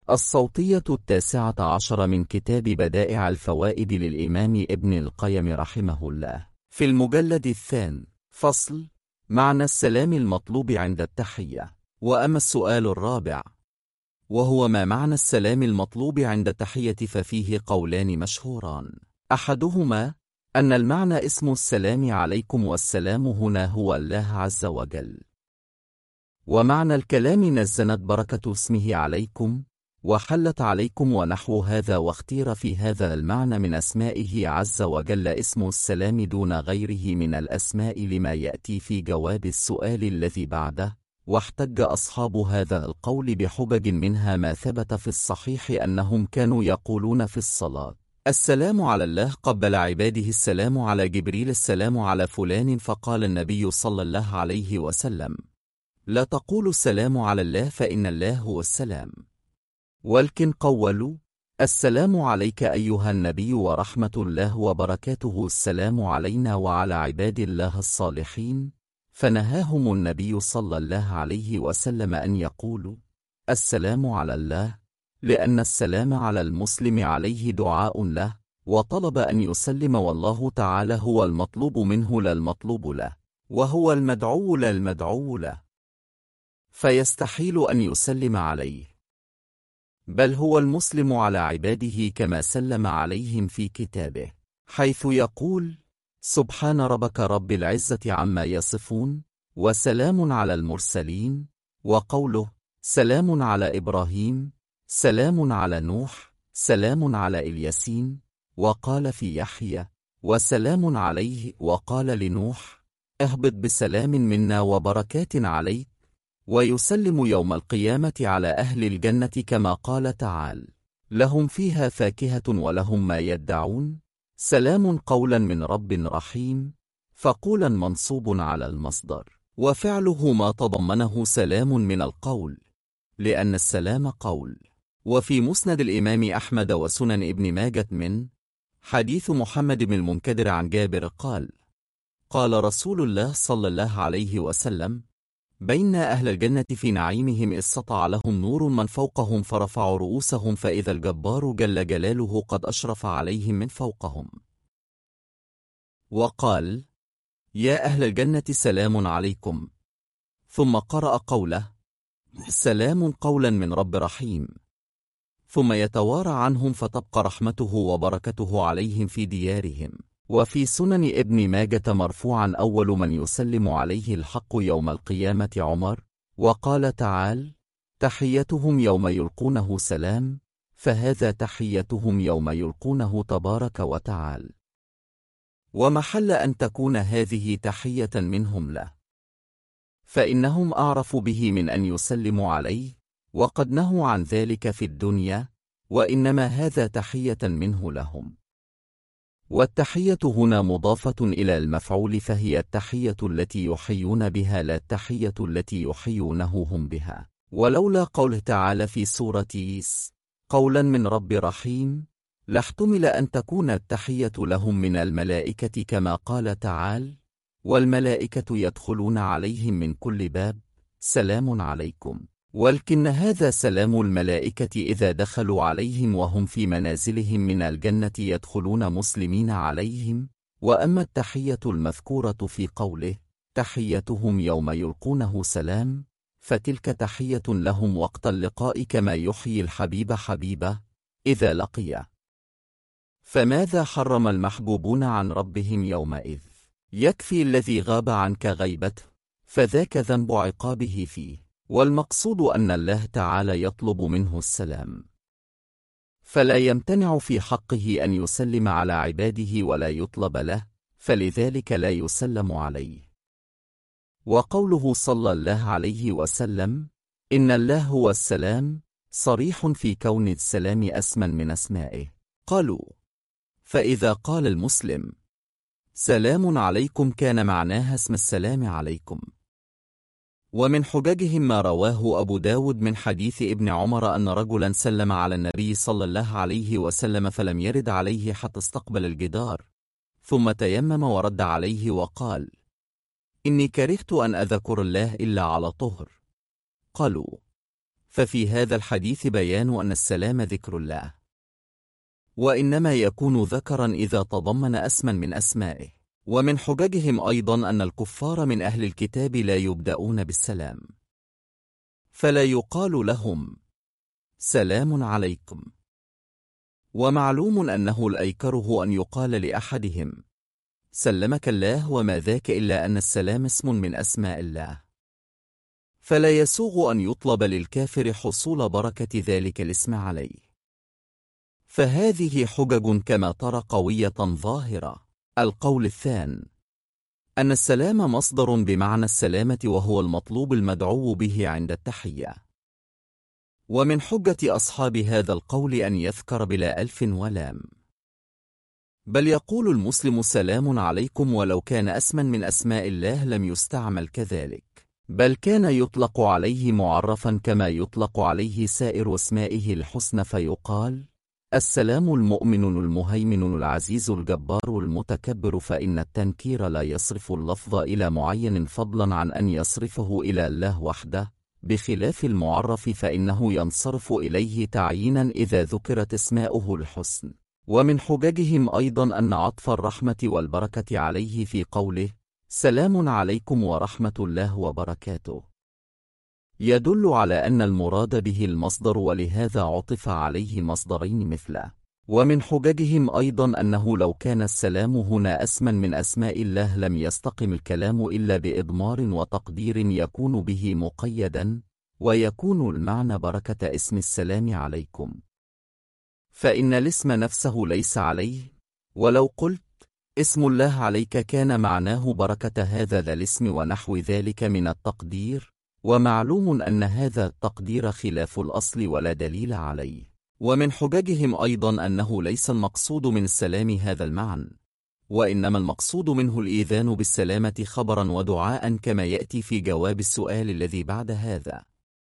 الصوتية 19 من كتاب بدائع الفوائد للإمام ابن القيم رحمه الله، في المجلد الثاني. فصل: معنى السلام المطلوب عند التحية. وأما السؤال الرابع، وهو ما معنى السلام المطلوب عند التحية، ففيه قولان مشهوران. أحدهما أن المعنى اسم السلام عليكم، والسلام هنا هو الله عز وجل. ومعنى الكلام نزلت بركة اسمه عليكم وحلت عليكم ونحو هذا، واختير في هذا المعنى من أسمائه عز وجل اسم السلام دون غيره من الأسماء لما يأتي في جواب السؤال الذي بعده. واحتج أصحاب هذا القول بحجج، منها ما ثبت في الصحيح أنهم كانوا يقولون في الصلاة: السلام على الله قبل عباده، السلام على جبريل، السلام على فلان. فقال النبي صلى الله عليه وسلم: لا تقولوا السلام على الله، فإن الله هو السلام. ولكن قولوا: السلام عليك أيها النبي ورحمة الله وبركاته، السلام علينا وعلى عباد الله الصالحين. فنهاهم النبي صلى الله عليه وسلم أن يقولوا السلام على الله، لأن السلام على المسلم عليه دعاء له، وطلب أن يسلم، والله تعالى هو المطلوب منه لا المطلوب له، وهو المدعو لا المدعو له، فيستحيل أن يسلم عليه، بل هو المسلم على عباده كما سلم عليهم في كتابه، حيث يقول: سبحان ربك رب العزة عما يصفون وسلام على المرسلين. وقوله: سلام على إبراهيم، سلام على نوح، سلام على الياسين. وقال في يحيى: وسلام عليه. وقال لنوح: اهبط بسلام منا وبركات عليك. ويسلم يوم القيامة على أهل الجنة كما قال تعالى: لهم فيها فاكهة ولهم ما يدعون، سلام قولا من رب رحيم. فقولا منصوب على المصدر، وفعله ما تضمنه سلام من القول، لأن السلام قول. وفي مسند الإمام أحمد وسنن ابن ماجة من حديث محمد بن المنكدر عن جابر قال: قال رسول الله صلى الله عليه وسلم: بين أهل الجنة في نعيمهم إذ سطع لهم نور من فوقهم فرفعوا رؤوسهم، فإذا الجبار جل جلاله قد أشرف عليهم من فوقهم، وقال: يا أهل الجنة سلام عليكم. ثم قرأ قوله: سلام قولا من رب رحيم. ثم يتوارى عنهم فتبقى رحمته وبركته عليهم في ديارهم. وفي سنن ابن ماجة مرفوعا: أول من يسلم عليه الحق يوم القيامة عمر. وقال تعالى: تحيتهم يوم يلقونه سلام. فهذا تحيتهم يوم يلقونه تبارك وتعالى، ومحل أن تكون هذه تحية منهم له، فإنهم أعرف به من أن يسلموا عليه، وقد نهوا عن ذلك في الدنيا، وإنما هذا تحية منه لهم. والتحية هنا مضافة إلى المفعول، فهي التحية التي يحيون بها لا التحية التي يحيونه هم بها. ولولا قوله تعالى في سورة يس: قولا من رب رحيم، لاحتمل أن تكون التحية لهم من الملائكة، كما قال تعالى: والملائكة يدخلون عليهم من كل باب سلام عليكم. ولكن هذا سلام الملائكة إذا دخلوا عليهم وهم في منازلهم من الجنة يدخلون مسلمين عليهم. وأما التحية المذكورة في قوله: تحيتهم يوم يلقونه سلام، فتلك تحية لهم وقت اللقاء، كما يحيي الحبيب حبيبه إذا لقيه. فماذا حرم المحبوبون عن ربهم يومئذ؟ يكفي الذي غاب عنك غيبته، فذاك ذنب عقابه فيه. والمقصود أن الله تعالى يطلب منه السلام، فلا يمتنع في حقه أن يسلم على عباده ولا يطلب له، فلذلك لا يسلم عليه. وقوله صلى الله عليه وسلم: إن الله هو السلام، صريح في كون السلام اسما من أسمائه. قالوا: فإذا قال المسلم سلام عليكم كان معناها اسم السلام عليكم. ومن حججهم ما رواه أبو داود من حديث ابن عمر أن رجلا سلم على النبي صلى الله عليه وسلم فلم يرد عليه حتى استقبل الجدار، ثم تيمم ورد عليه وقال: إني كرهت أن أذكر الله إلا على طهر. قالوا: ففي هذا الحديث بيان أن السلام ذكر الله، وإنما يكون ذكرا إذا تضمن اسما من أسمائه. ومن حججهم أيضا أن الكفار من أهل الكتاب لا يبدأون بالسلام، فلا يقال لهم سلام عليكم. ومعلوم أنه الأيكره أن يقال لأحدهم سلمك الله، وما ذاك إلا أن السلام اسم من أسماء الله، فلا يسوغ أن يطلب للكافر حصول بركة ذلك الاسم عليه. فهذه حجج كما ترى قوية ظاهرة. القول الثاني أن السلام مصدر بمعنى السلامة، وهو المطلوب المدعو به عند التحية. ومن حجة أصحاب هذا القول أن يذكر بلا ألف ولام، بل يقول المسلم سلام عليكم، ولو كان اسما من أسماء الله لم يستعمل كذلك، بل كان يطلق عليه معرفا كما يطلق عليه سائر اسمائه الحسنى، فيقال السلام المؤمن المهيمن العزيز الجبار المتكبر، فإن التنكير لا يصرف اللفظ إلى معين فضلا عن أن يصرفه إلى الله وحده، بخلاف المعرف فإنه ينصرف إليه تعيينا إذا ذكرت اسماؤه الحسن. ومن حججهم أيضا أن عطف الرحمة والبركة عليه في قوله سلام عليكم ورحمة الله وبركاته يدل على أن المراد به المصدر، ولهذا عطف عليه مصدرين مثله. ومن حججهم أيضا أنه لو كان السلام هنا اسما من أسماء الله لم يستقم الكلام إلا بإضمار وتقدير يكون به مقيدا، ويكون المعنى بركة اسم السلام عليكم، فإن الاسم نفسه ليس عليه. ولو قلت اسم الله عليك كان معناه بركة هذا الاسم ونحو ذلك من التقدير، ومعلوم أن هذا التقدير خلاف الأصل ولا دليل عليه. ومن حججهم أيضا أنه ليس المقصود من السلام هذا المعنى، وإنما المقصود منه الإيذان بالسلامة خبرا ودعاء، كما يأتي في جواب السؤال الذي بعد هذا.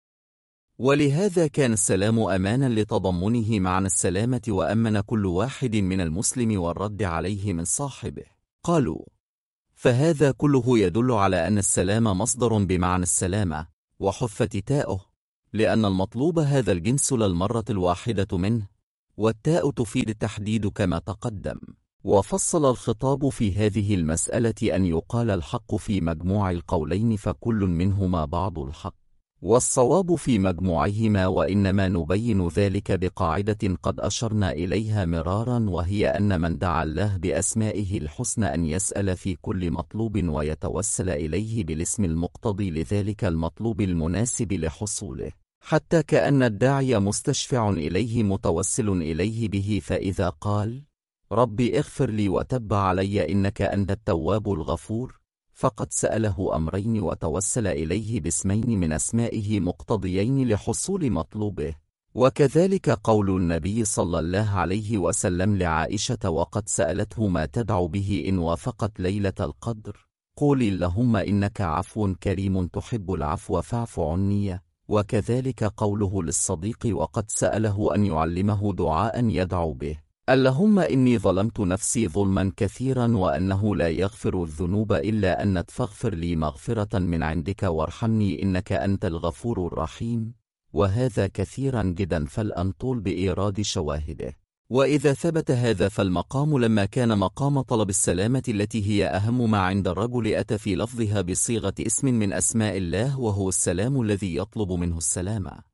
ولهذا كان السلام أمانا لتضمنه معنى السلامة، وأمن كل واحد من المسلم والرد عليه من صاحبه. قالوا فهذا كله يدل على أن السلام مصدر بمعنى السلامة، وحفت تاؤه، لأن المطلوب هذا الجنس للمرة الواحدة منه، والتاء تفيد التحديد كما تقدم. وفصل الخطاب في هذه المسألة أن يقال الحق في مجموع القولين، فكل منهما بعض الحق، والصواب في مجموعهما، وإنما نبين ذلك بقاعدة قد أشرنا إليها مرارا، وهي أن من دعا الله بأسمائه الحسنى أن يسأل في كل مطلوب ويتوسل إليه بالاسم المقتضي لذلك المطلوب المناسب لحصوله، حتى كأن الداعي مستشفع إليه متوسل إليه به. فإذا قال ربي اغفر لي وتب علي إنك أنت التواب الغفور، فقد سأله أمرين وتوسل إليه باسمين من أسمائه مقتضيين لحصول مطلوبه. وكذلك قول النبي صلى الله عليه وسلم لعائشة وقد سألته ما تدعو به إن وافقت ليلة القدر، قولي اللهم إنك عفو كريم تحب العفو فاعف عني. وكذلك قوله للصديق وقد سأله أن يعلمه دعاء يدعو به، اللهم إني ظلمت نفسي ظلما كثيرا، وأنه لا يغفر الذنوب إلا أنت فاغفر لي مغفرة من عندك وارحمني إنك أنت الغفور الرحيم. وهذا كثيرا جدا فلأنطول بإيراد شواهده. وإذا ثبت هذا فالمقام لما كان مقام طلب السلامة التي هي أهم ما عند الرجل أتى في لفظها بصيغة اسم من أسماء الله، وهو السلام الذي يطلب منه السلامة.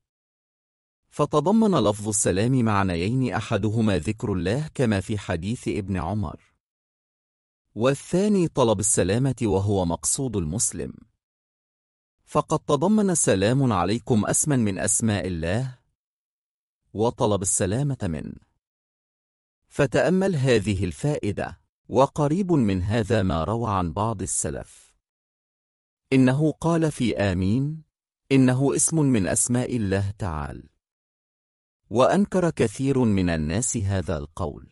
فتضمن لفظ السلام معنيين، أحدهما ذكر الله كما في حديث ابن عمر، والثاني طلب السلامة وهو مقصود المسلم. فقد تضمن سلام عليكم اسما من أسماء الله وطلب السلامة منه. فتأمل هذه الفائدة. وقريب من هذا ما روى عن بعض السلف إنه قال في آمين إنه اسم من أسماء الله تعالى، وأنكر كثير من الناس هذا القول،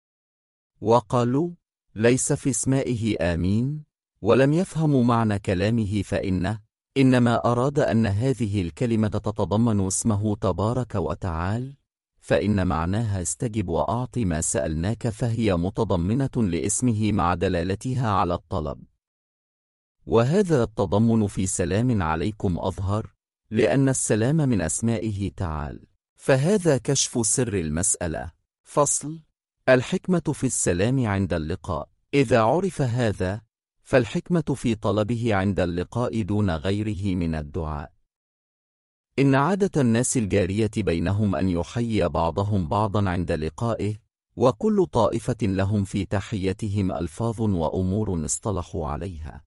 وقالوا ليس في اسمائه آمين، ولم يفهموا معنى كلامه، إنما أراد أن هذه الكلمة تتضمن اسمه تبارك وتعالى، فإن معناها استجب وأعط ما سألناك، فهي متضمنة لاسمه مع دلالتها على الطلب. وهذا التضمن في سلام عليكم أظهر، لأن السلام من أسمائه تعالى. فهذا كشف سر المسألة. فصل: الحكمة في السلام عند اللقاء. إذا عرف هذا، فالحكمة في طلبه عند اللقاء دون غيره من الدعاء. إن عادة الناس الجارية بينهم أن يحيي بعضهم بعضا عند لقائه، وكل طائفة لهم في تحيتهم ألفاظ وأمور اصطلحوا عليها.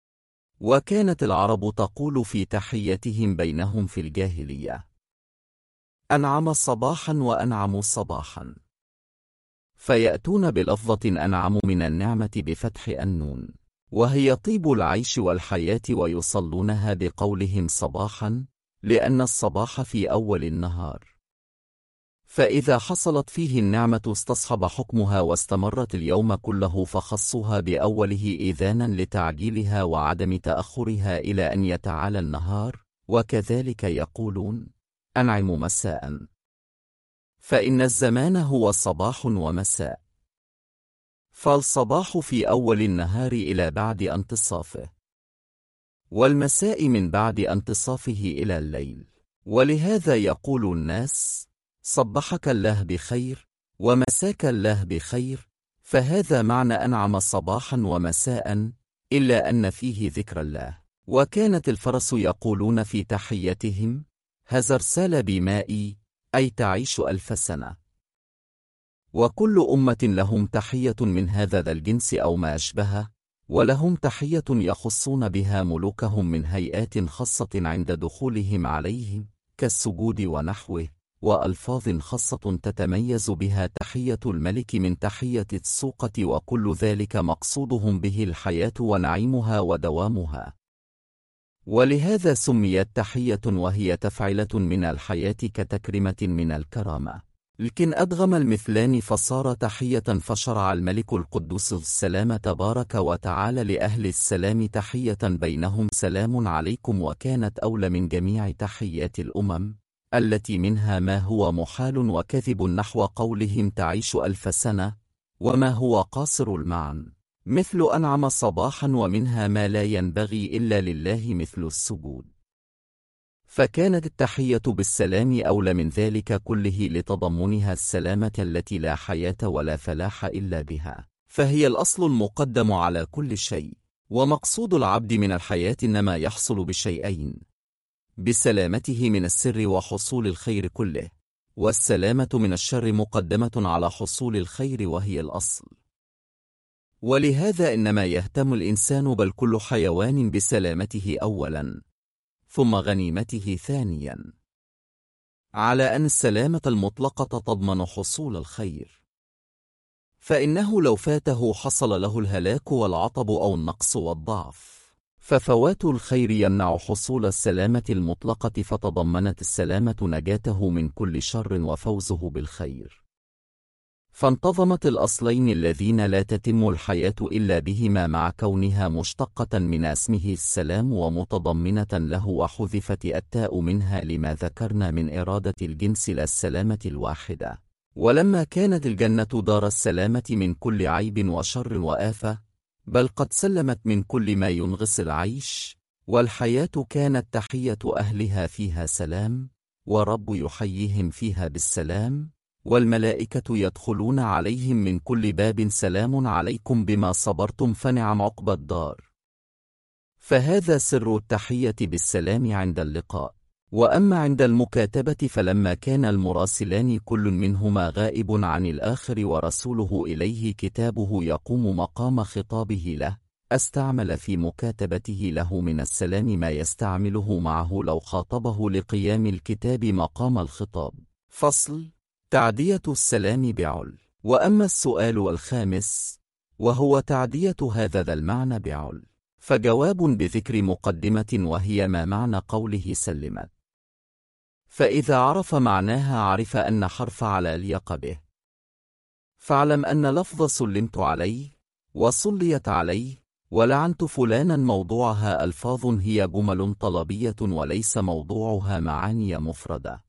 وكانت العرب تقول في تحيتهم بينهم في الجاهلية: أنعم صباحا وأنعم صباحا، فيأتون بلفظة أنعم من النعمة بفتح النون، وهي طيب العيش والحياة، ويصلونها بقولهم صباحا، لأن الصباح في أول النهار، فإذا حصلت فيه النعمة استصحب حكمها واستمرت اليوم كله، فخصوها بأوله إذانا لتعجيلها وعدم تأخرها إلى أن يتعالى النهار. وكذلك يقولون أنعم مساء، فإن الزمان هو صباح ومساء، فالصباح في أول النهار إلى بعد انتصافه، والمساء من بعد انتصافه إلى الليل. ولهذا يقول الناس صبحك الله بخير ومساك الله بخير، فهذا معنى أنعم صباحا ومساء، إلا أن فيه ذكر الله. وكانت الفرس يقولون في تحيتهم هزر سال بمائي، أي تعيش 1000 سنة. وكل أمة لهم تحية من هذا ذا الجنس أو ما أشبهه، ولهم تحية يخصون بها ملوكهم من هيئات خاصة عند دخولهم عليهم كالسجود ونحوه، وألفاظ خاصة تتميز بها تحية الملك من تحية السوقة، وكل ذلك مقصودهم به الحياة ونعيمها ودوامها. ولهذا سميت تحية وهي تفعلة من الحياة كتكرمة من الكرامة. لكن أدغم المثلان فصار تحية، فشرع الملك القدوس السلام تبارك وتعالى لأهل السلام تحية بينهم سلام عليكم، وكانت أولى من جميع تحيات الأمم، التي منها ما هو محال وكذب نحو قولهم تعيش 1000 سنة، وما هو قاصر المعنى مثل أنعم صباحا، ومنها ما لا ينبغي إلا لله مثل السجود. فكانت التحية بالسلام أولى من ذلك كله لتضمنها السلامة التي لا حياة ولا فلاح إلا بها، فهي الأصل المقدم على كل شيء. ومقصود العبد من الحياة إنما يحصل بشيئين: بسلامته من السر وحصول الخير كله، والسلامة من الشر مقدمة على حصول الخير وهي الأصل. ولهذا إنما يهتم الإنسان بل كل حيوان بسلامته أولا، ثم غنيمته ثانيا، على أن السلامة المطلقة تضمن حصول الخير، فإنه لو فاته حصل له الهلاك والعطب أو النقص والضعف، ففوات الخير يمنع حصول السلامة المطلقة، فتضمنت السلامة نجاته من كل شر وفوزه بالخير. فانتظمت الأصلين اللذين لا تتم الحياة إلا بهما، مع كونها مشتقة من اسمه السلام ومتضمنة له، وحذفت التاء منها لما ذكرنا من إرادة الجنس لا السلامة الواحدة. ولما كانت الجنة دار السلامة من كل عيب وشر وآفة، بل قد سلمت من كل ما ينغص العيش، والحياة كانت تحية أهلها فيها سلام، ورب يحييهم فيها بالسلام، والملائكة يدخلون عليهم من كل باب سلام عليكم بما صبرتم فنعم عقبى الدار. فهذا سر التحية بالسلام عند اللقاء. وأما عند المكاتبة، فلما كان المراسلان كل منهما غائب عن الآخر ورسوله إليه كتابه يقوم مقام خطابه له، استعمل في مكاتبته له من السلام ما يستعمله معه لو خاطبه لقيام الكتاب مقام الخطاب. فصل: تعدية السلام بعل. وأما السؤال الخامس، وهو تعدية هذا ذا المعنى بعل، فجواب بذكر مقدمة، وهي ما معنى قوله سلمت. فإذا عرف معناها عرف أن حرف على ليق به. فاعلم أن لفظ سلمت عليه وصليت عليه ولعنت فلانا موضوعها ألفاظ هي جمل طلبية، وليس موضوعها معاني مفردة.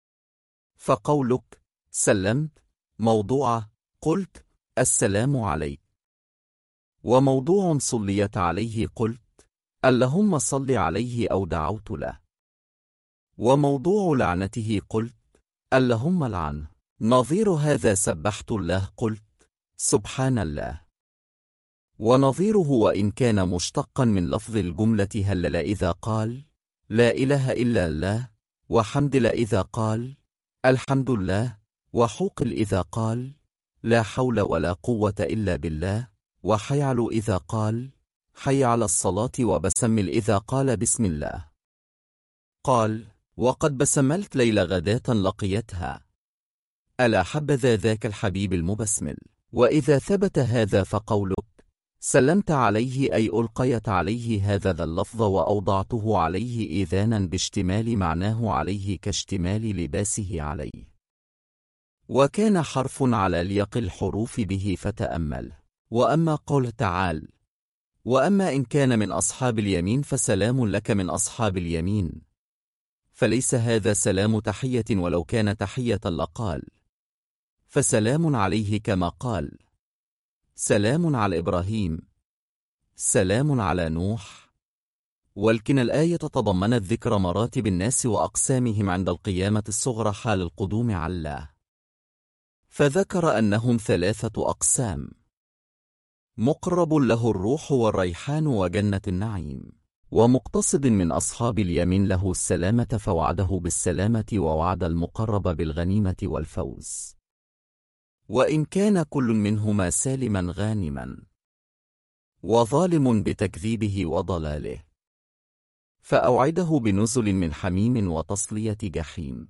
فقولك سلمت موضوعه قلت السلام عليك، وموضوع صليت عليه قلت اللهم صل عليه أو دعوت له. وموضوع لعنته قلت اللهم لعنه. نظير هذا سبحت الله قلت سبحان الله. ونظيره وإن كان مشتقا من لفظ الجملة هلل إذا قال لا إله إلا الله، وحمدل إذا قال الحمد لله، وحوقل إذا قال لا حول ولا قوة إلا بالله، وحيعل إذا قال حي على الصلاة، وبسمل إذا قال بسم الله. قال وقد بسملت ليلة غداة لقيتها، ألا حبذا ذاك الحبيب المبسمل. وإذا ثبت هذا فقولك سلمت عليه أي ألقيت عليه هذا اللفظ وأوضعته عليه إذانا باشتمال معناه عليه كاشتمال لباسه عليه، وكان حرف على ليق الحروف به فتأمل. وأما قول تعالى وأما إن كان من أصحاب اليمين فسلام لك من أصحاب اليمين، فليس هذا سلام تحية، ولو كان تحية لقال فسلام عليه كما قال سلام على إبراهيم، سلام على نوح. ولكن الآية تضمنت ذكر مراتب الناس وأقسامهم عند القيامة الصغرى حال القدوم على الله، فذكر أنهم 3 أقسام: مقرب له الروح والريحان وجنة النعيم، ومقتصد من أصحاب اليمين له السلامة فوعده بالسلامة ووعد المقرب بالغنيمة والفوز، وإن كان كل منهما سالما غانما وظالم بتكذيبه وضلاله، فأوعده بنزل من حميم وتصلية جحيم.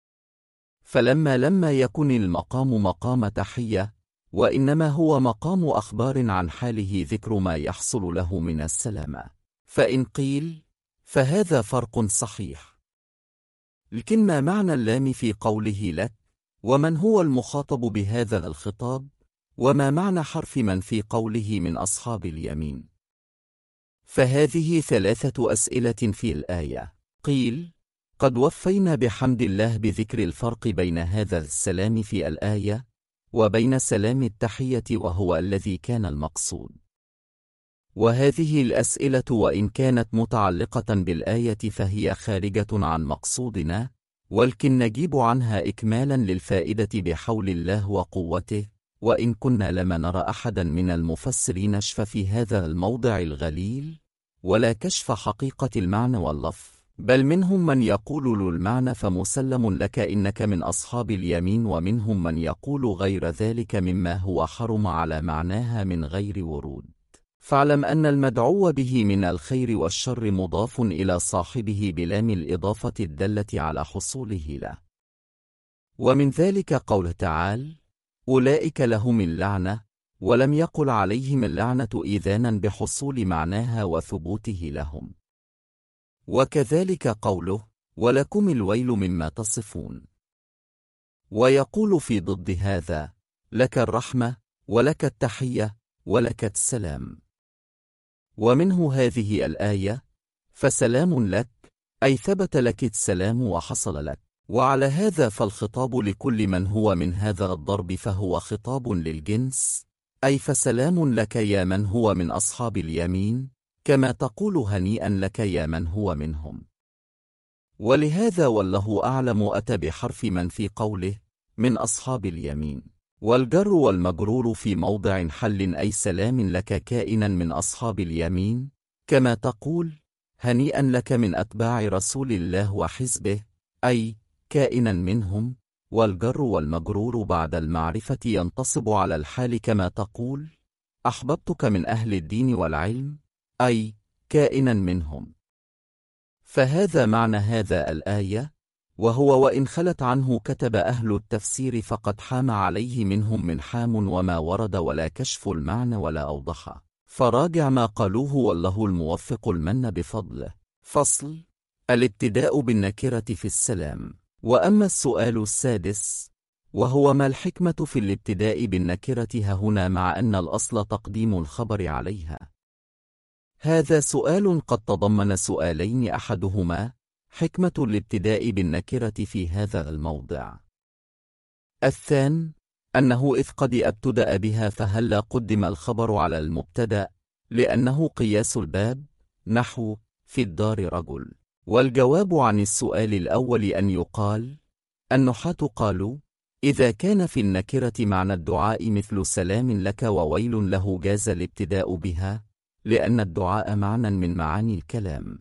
فلما يكن المقام مقام تحية، وإنما هو مقام أخبار عن حاله ذكر ما يحصل له من السلامة، فإن قيل فهذا فرق صحيح. لكن ما معنى اللام في قوله لك؟ ومن هو المخاطب بهذا الخطاب؟ وما معنى حرف من في قوله من أصحاب اليمين؟ فهذه 3 أسئلة في الآية. قيل قد وفينا بحمد الله بذكر الفرق بين هذا السلام في الآية وبين سلام التحية وهو الذي كان المقصود. وهذه الأسئلة وإن كانت متعلقة بالآية فهي خارجة عن مقصودنا، ولكن نجيب عنها إكمالا للفائدة بحول الله وقوته. وإن كنا لما نرى أحدا من المفسرين نشف في هذا الموضع الغليل ولا كشف حقيقة المعنى واللفظ، بل منهم من يقول له المعنى فمسلم لك إنك من أصحاب اليمين، ومنهم من يقول غير ذلك مما هو حرم على معناها من غير ورود. فاعلم أن المدعو به من الخير والشر مضاف إلى صاحبه بلام الإضافة الدالة على حصوله له. ومن ذلك قول تعالى أولئك لهم اللعنة، ولم يقل عليهم اللعنة إذانا بحصول معناها وثبوته لهم. وكذلك قوله ولكم الويل مما تصفون. ويقول في ضد هذا لك الرحمة ولك التحية ولك السلام. ومنه هذه الآية فسلام لك أي ثبت لك السلام وحصل لك. وعلى هذا فالخطاب لكل من هو من هذا الضرب فهو خطاب للجنس، أي فسلام لك يا من هو من أصحاب اليمين، كما تقول هنيئا لك يا من هو منهم. ولهذا والله أعلم أتى بحرف من في قوله من أصحاب اليمين، والجر والمجرور في موضع حل أي سلام لك كائنا من أصحاب اليمين، كما تقول هنيئا لك من أتباع رسول الله وحزبه أي كائنا منهم. والجر والمجرور بعد المعرفة ينتصب على الحال كما تقول أحببتك من أهل الدين والعلم أي كائنا منهم. فهذا معنى هذا الآية، وهو وإن خلت عنه كتب أهل التفسير فقد حام عليه منهم من حام وما ورد ولا كشف المعنى ولا أوضح، فراجع ما قالوه والله الموفق المن بفضله. فصل: الابتداء بالنكرة في السلام. وأما السؤال السادس وهو ما الحكمة في الابتداء بالنكرة هنا مع أن الأصل تقديم الخبر عليها؟ هذا سؤال قد تضمن سؤالين، أحدهما حكمة الابتداء بالنكرة في هذا الموضع، الثاني أنه إذ قد ابتدأ بها فهل قدم الخبر على المبتدأ لأنه قياس الباب، نحو في الدار رجل. والجواب عن السؤال الأول أن يقال: النحاة قالوا: إذا كان في النكرة معنى الدعاء مثل سلام لك وويل له جاز الابتداء بها، لأن الدعاء معنى من معاني الكلام،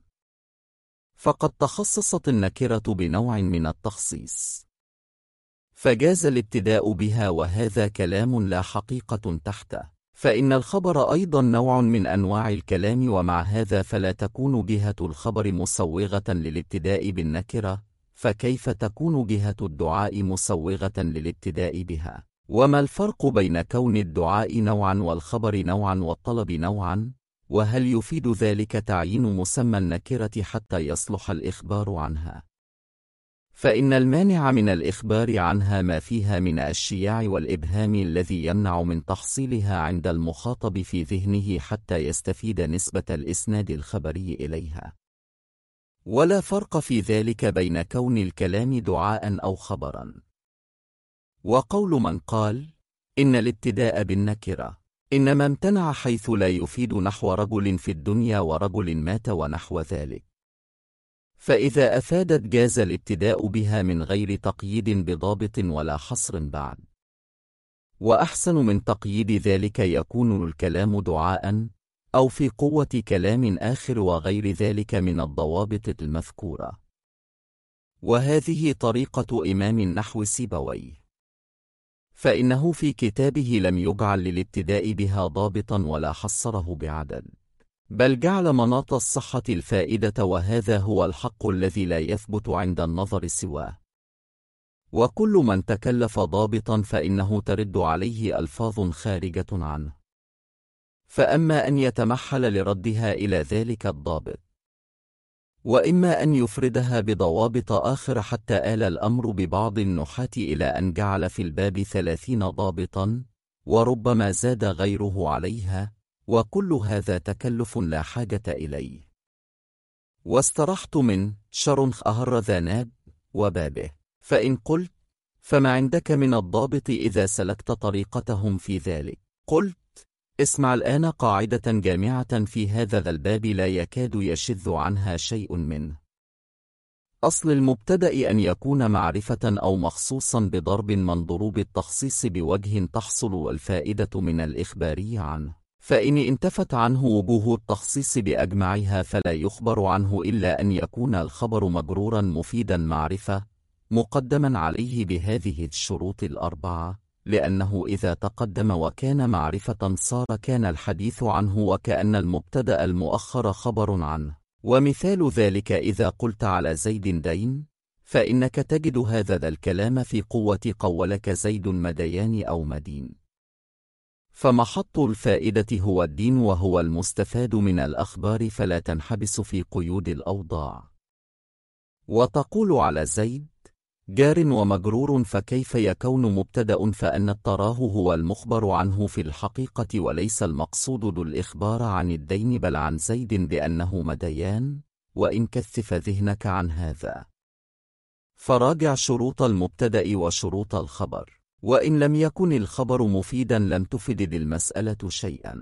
فقد تخصصت النكرة بنوع من التخصيص، فجاز الابتداء بها، وهذا كلام لا حقيقة تحته. فإن الخبر أيضا نوع من أنواع الكلام، ومع هذا فلا تكون جهة الخبر مسوغة للابتداء بالنكرة، فكيف تكون جهة الدعاء مسوغة للابتداء بها؟ وما الفرق بين كون الدعاء نوعا والخبر نوعا والطلب نوعا؟ وهل يفيد ذلك تعيين مسمى النكرة حتى يصلح الإخبار عنها؟ فإن المانع من الإخبار عنها ما فيها من الشياع والإبهام الذي يمنع من تحصيلها عند المخاطب في ذهنه حتى يستفيد نسبة الإسناد الخبري إليها. ولا فرق في ذلك بين كون الكلام دعاء أو خبرا. وقول من قال إن الابتداء بالنكرة إنما امتنع حيث لا يفيد نحو رجل في الدنيا ورجل مات ونحو ذلك، فإذا أفادت جاز الابتداء بها من غير تقييد بضابط ولا حصر بعد. وأحسن من تقييد ذلك يكون الكلام دعاء أو في قوة كلام آخر وغير ذلك من الضوابط المذكورة. وهذه طريقة إمام النحو سيبويه، فإنه في كتابه لم يجعل للابتداء بها ضابطا ولا حصره بعدد، بل جعل مناط الصحة الفائدة، وهذا هو الحق الذي لا يثبت عند النظر سواه. وكل من تكلف ضابطا فإنه ترد عليه ألفاظ خارجة عنه، فأما أن يتمحل لردها إلى ذلك الضابط، وإما أن يفردها بضوابط آخر، حتى آل الأمر ببعض النحاة إلى أن جعل في الباب 30 ضابطا، وربما زاد غيره عليها، وكل هذا تكلف لا حاجة إليه. واسترحت من شرنخ أهر ذناب وبابه. فإن قلت: فما عندك من الضابط إذا سلكت طريقتهم في ذلك؟ قلت: اسمع الآن قاعدة جامعة في هذا الباب لا يكاد يشذ عنها شيء منه. أصل المبتدأ أن يكون معرفة أو مخصوصا بضرب من ضروب التخصيص بوجه تحصل الفائدة من الإخباري عنه، فإن انتفت عنه وجوه التخصيص بأجمعها فلا يخبر عنه إلا أن يكون الخبر مجرورا مفيدا معرفة مقدما عليه بهذه الشروط الأربعة، لأنه إذا تقدم وكان معرفة صار كان الحديث عنه وكأن المبتدأ المؤخر خبر عنه. ومثال ذلك إذا قلت على زيد دين، فإنك تجد هذا الكلام في قوة قولك زيد مديان أو مدين، فمحط الفائدة هو الدين وهو المستفاد من الأخبار، فلا تنحبس في قيود الأوضاع. وتقول على زيد جار ومجرور، فكيف يكون مبتدأ فأن التراه هو المخبر عنه في الحقيقة، وليس المقصود الإخبار عن الدين بل عن زيد بأنه مديان، وإن كثف ذهنك عن هذا فراجع شروط المبتدأ وشروط الخبر، وإن لم يكن الخبر مفيدا لم تفد المسألة شيئا.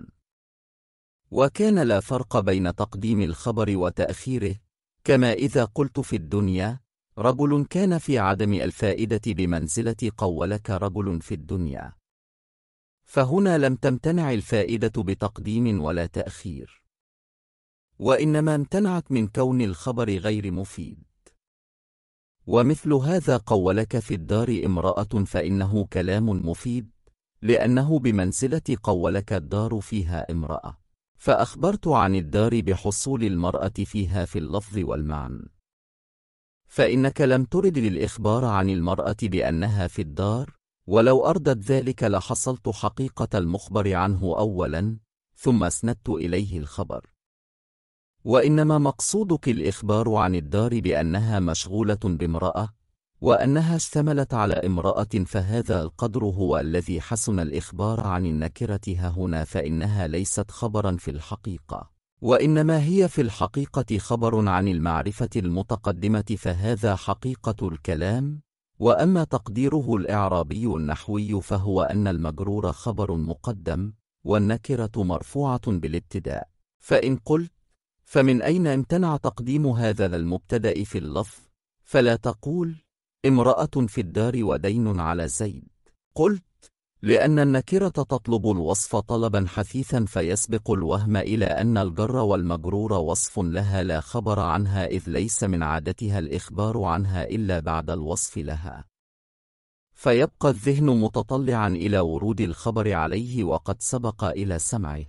وكان لا فرق بين تقديم الخبر وتأخيره، كما إذا قلت في الدنيا رجل كان في عدم الفائدة بمنزلة قولك رجل في الدنيا، فهنا لم تمتنع الفائدة بتقديم ولا تأخير، وإنما امتنعت من كون الخبر غير مفيد. ومثل هذا قولك في الدار امرأة فإنه كلام مفيد، لأنه بمنزلة قولك الدار فيها امرأة، فأخبرت عن الدار بحصول المرأة فيها في اللفظ والمعنى، فإنك لم ترد للإخبار عن المرأة بأنها في الدار، ولو أردت ذلك لحصلت حقيقة المخبر عنه أولا ثم اسندت إليه الخبر، وإنما مقصودك الإخبار عن الدار بأنها مشغولة بامرأة وأنها اشتملت على امرأة، فهذا القدر هو الذي حسن الإخبار عن النكرة هنا، فإنها ليست خبرا في الحقيقة، وإنما هي في الحقيقة خبر عن المعرفة المتقدمة، فهذا حقيقة الكلام. وأما تقديره الإعرابي النحوي فهو أن المجرور خبر مقدم والنكرة مرفوعة بالابتداء. فإن قلت: فمن أين امتنع تقديم هذا للمبتدأ في اللفظ؟ فلا تقول امرأة في الدار ودين على زيد. قلت لأن النكرة تطلب الوصف طلبا حثيثا فيسبق الوهم إلى أن الجر والمجرور وصف لها لا خبر عنها، إذ ليس من عادتها الإخبار عنها إلا بعد الوصف لها، فيبقى الذهن متطلعا إلى ورود الخبر عليه وقد سبق إلى سمعه.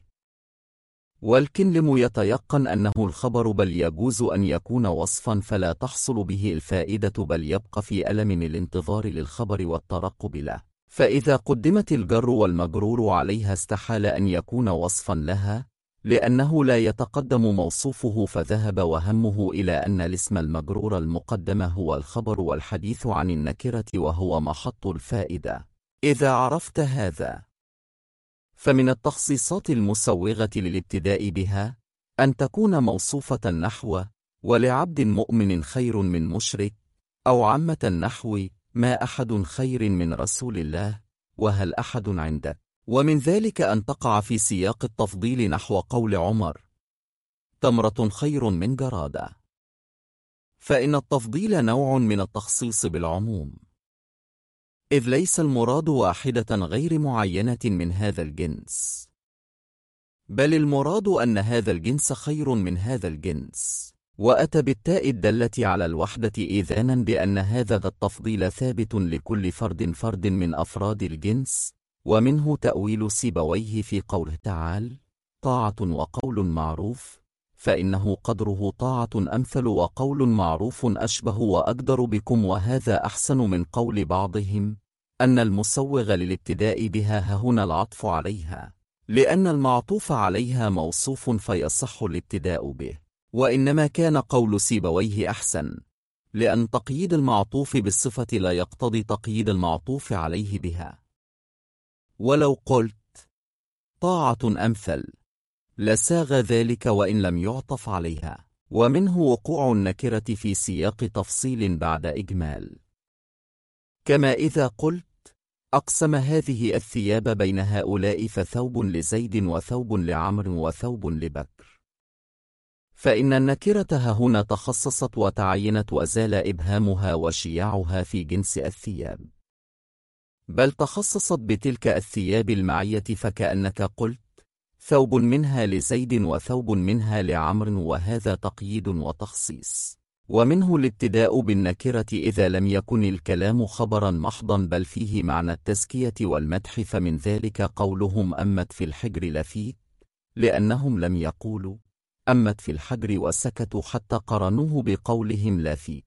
والكلم يتيقن أنه الخبر، بل يجوز أن يكون وصفا فلا تحصل به الفائدة، بل يبقى في ألم الانتظار للخبر والترقب له. فإذا قدمت الجر والمجرور عليها استحال أن يكون وصفا لها، لأنه لا يتقدم موصوفه، فذهب وهمه إلى أن الاسم المجرور المقدم هو الخبر والحديث عن النكرة وهو محط الفائدة. إذا عرفت هذا، فمن التخصيصات المسوغة للابتداء بها أن تكون موصوفة نحو ولعبد مؤمن خير من مشرك، أو عامة نحو ما أحد خير من رسول الله، وهل أحد عندك. ومن ذلك أن تقع في سياق التفضيل نحو قول عمر تمرة خير من جرادة، فإن التفضيل نوع من التخصيص بالعموم، إذ ليس المراد واحدة غير معينة من هذا الجنس، بل المراد أن هذا الجنس خير من هذا الجنس. وأتى بالتاء الدالة على الوحدة إذانا بأن هذا التفضيل ثابت لكل فرد من أفراد الجنس. ومنه تأويل سيبويه في قوله تعالى طاعة وقول معروف، فإنه قدره طاعة أمثل وقول معروف أشبه وأقدر بكم، وهذا أحسن من قول بعضهم أن المسوغ للابتداء بها هنا العطف عليها، لأن المعطوف عليها موصوف فيصح الابتداء به. وإنما كان قول سيبويه أحسن، لأن تقييد المعطوف بالصفة لا يقتضي تقييد المعطوف عليه بها. ولو قلت طاعة أمثل لساغ ذلك وإن لم يعطف عليها. ومنه وقوع النكرة في سياق تفصيل بعد إجمال، كما إذا قلت أقسم هذه الثياب بين هؤلاء فثوب لزيد وثوب لعمر وثوب لبكر، فإن النكرة هنا تخصصت وتعينت وزال إبهامها وشياعها في جنس الثياب، بل تخصصت بتلك الثياب المعية، فكأنك قلت ثوب منها لزيد وثوب منها لعمر، وهذا تقييد وتخصيص. ومنه الابتداء بالنكرة إذا لم يكن الكلام خبرا محضا بل فيه معنى التزكية والمدح، فمن ذلك قولهم أمت في الحجر لفيك، لأنهم لم يقولوا أمت في الحجر وسكتوا حتى قرنوه بقولهم لفيك،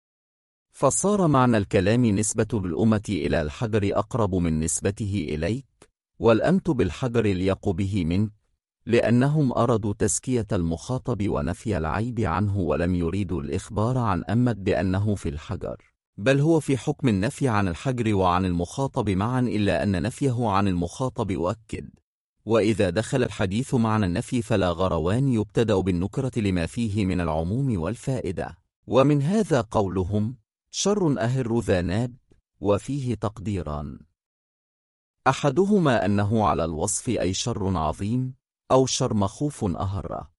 فصار معنى الكلام نسبة الأمة إلى الحجر أقرب من نسبته إليك، والأمت بالحجر اليق به منك، لأنهم أرادوا تزكية المخاطب ونفي العيب عنه، ولم يريدوا الإخبار عن أمت بأنه في الحجر، بل هو في حكم النفي عن الحجر وعن المخاطب معا، إلا أن نفيه عن المخاطب أؤكد. وإذا دخل الحديث معنى النفي فلا غروان يبتدأ بالنكرة لما فيه من العموم والفائدة. ومن هذا قولهم شر أهر ذا ناب، وفيه تقديران: أحدهما أنه على الوصف أي شر عظيم أو شر مخوف أهر،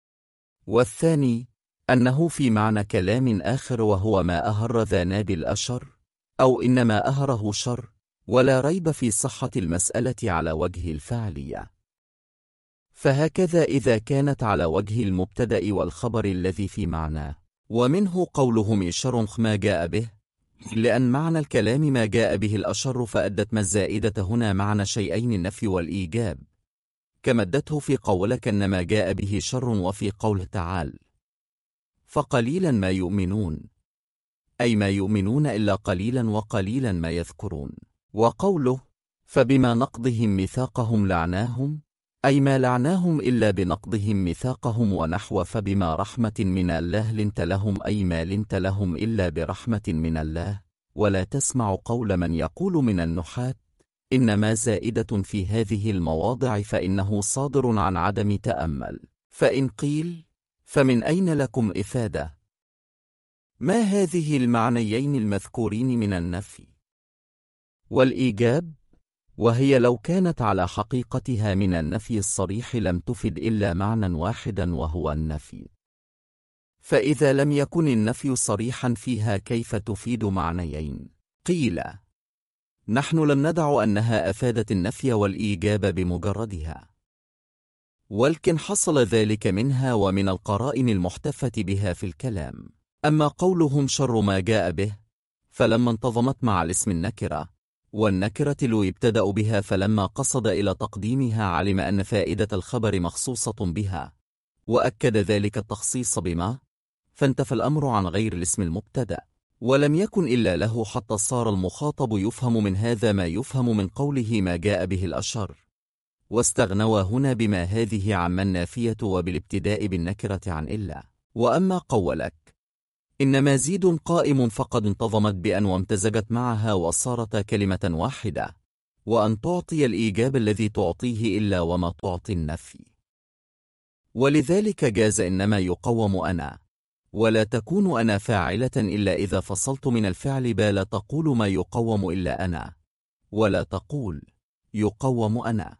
والثاني أنه في معنى كلام آخر وهو ما أهر ذا ناب الأشر، أو إنما أهره شر، ولا ريب في صحة المسألة على وجه الفاعلية. فهكذا إذا كانت على وجه المبتدأ والخبر الذي في معناه. ومنه قولهم شر ما جاء به، لأن معنى الكلام ما جاء به الأشر، فأدت ما الزائدة هنا معنى شيئين النفي والإيجاب، كما ادته في قولك أن ما جاء به شر، وفي قوله تعالى فقليلا ما يؤمنون، أي ما يؤمنون إلا قليلا وقليلا ما يذكرون. وقوله فبما نقضهم ميثاقهم لعناهم، أي ما لعناهم إلا بنقضهم ميثاقهم، ونحو فبما رحمة من الله لنت لهم، أي ما لنت لهم إلا برحمة من الله. ولا تسمع قول من يقول من النحاة إنما زائدة في هذه المواضع، فإنه صادر عن عدم تأمل. فإن قيل فمن أين لكم إفادة ما هذه المعنيين المذكورين من النفي والإيجاب؟ وهي لو كانت على حقيقتها من النفي الصريح لم تفد إلا معنى واحدا وهو النفي. فإذا لم يكن النفي صريحا فيها كيف تفيد معنيين؟ قيل: نحن لم ندع أنها أفادت النفي والإيجاب بمجردها، ولكن حصل ذلك منها ومن القرائن المحتفة بها في الكلام. أما قولهم شر ما جاء به، فلما انتظمت مع الاسم النكرة، والنكرة لو يبتدأ بها، فلما قصد إلى تقديمها علم أن فائدة الخبر مخصوصة بها، وأكد ذلك التخصيص بما، فانتفى الأمر عن غير الاسم المبتدأ، ولم يكن إلا له حتى صار المخاطب يفهم من هذا ما يفهم من قوله ما جاء به الأشر، واستغنوا هنا بما هذه عما النافية وبالابتداء بالنكرة عن إلا. وأما قولك إن مزيد قائم فقد انتظمت بأن وامتزجت معها وصارت كلمة واحدة، وأن تعطي الإيجاب الذي تعطيه إلا وما تعطي النفي، ولذلك جاز إنما يقوم أنا، ولا تكون أنا فاعلة إلا إذا فصلت من الفعل لا تقول ما يقوم إلا أنا، ولا تقول يقوم أنا.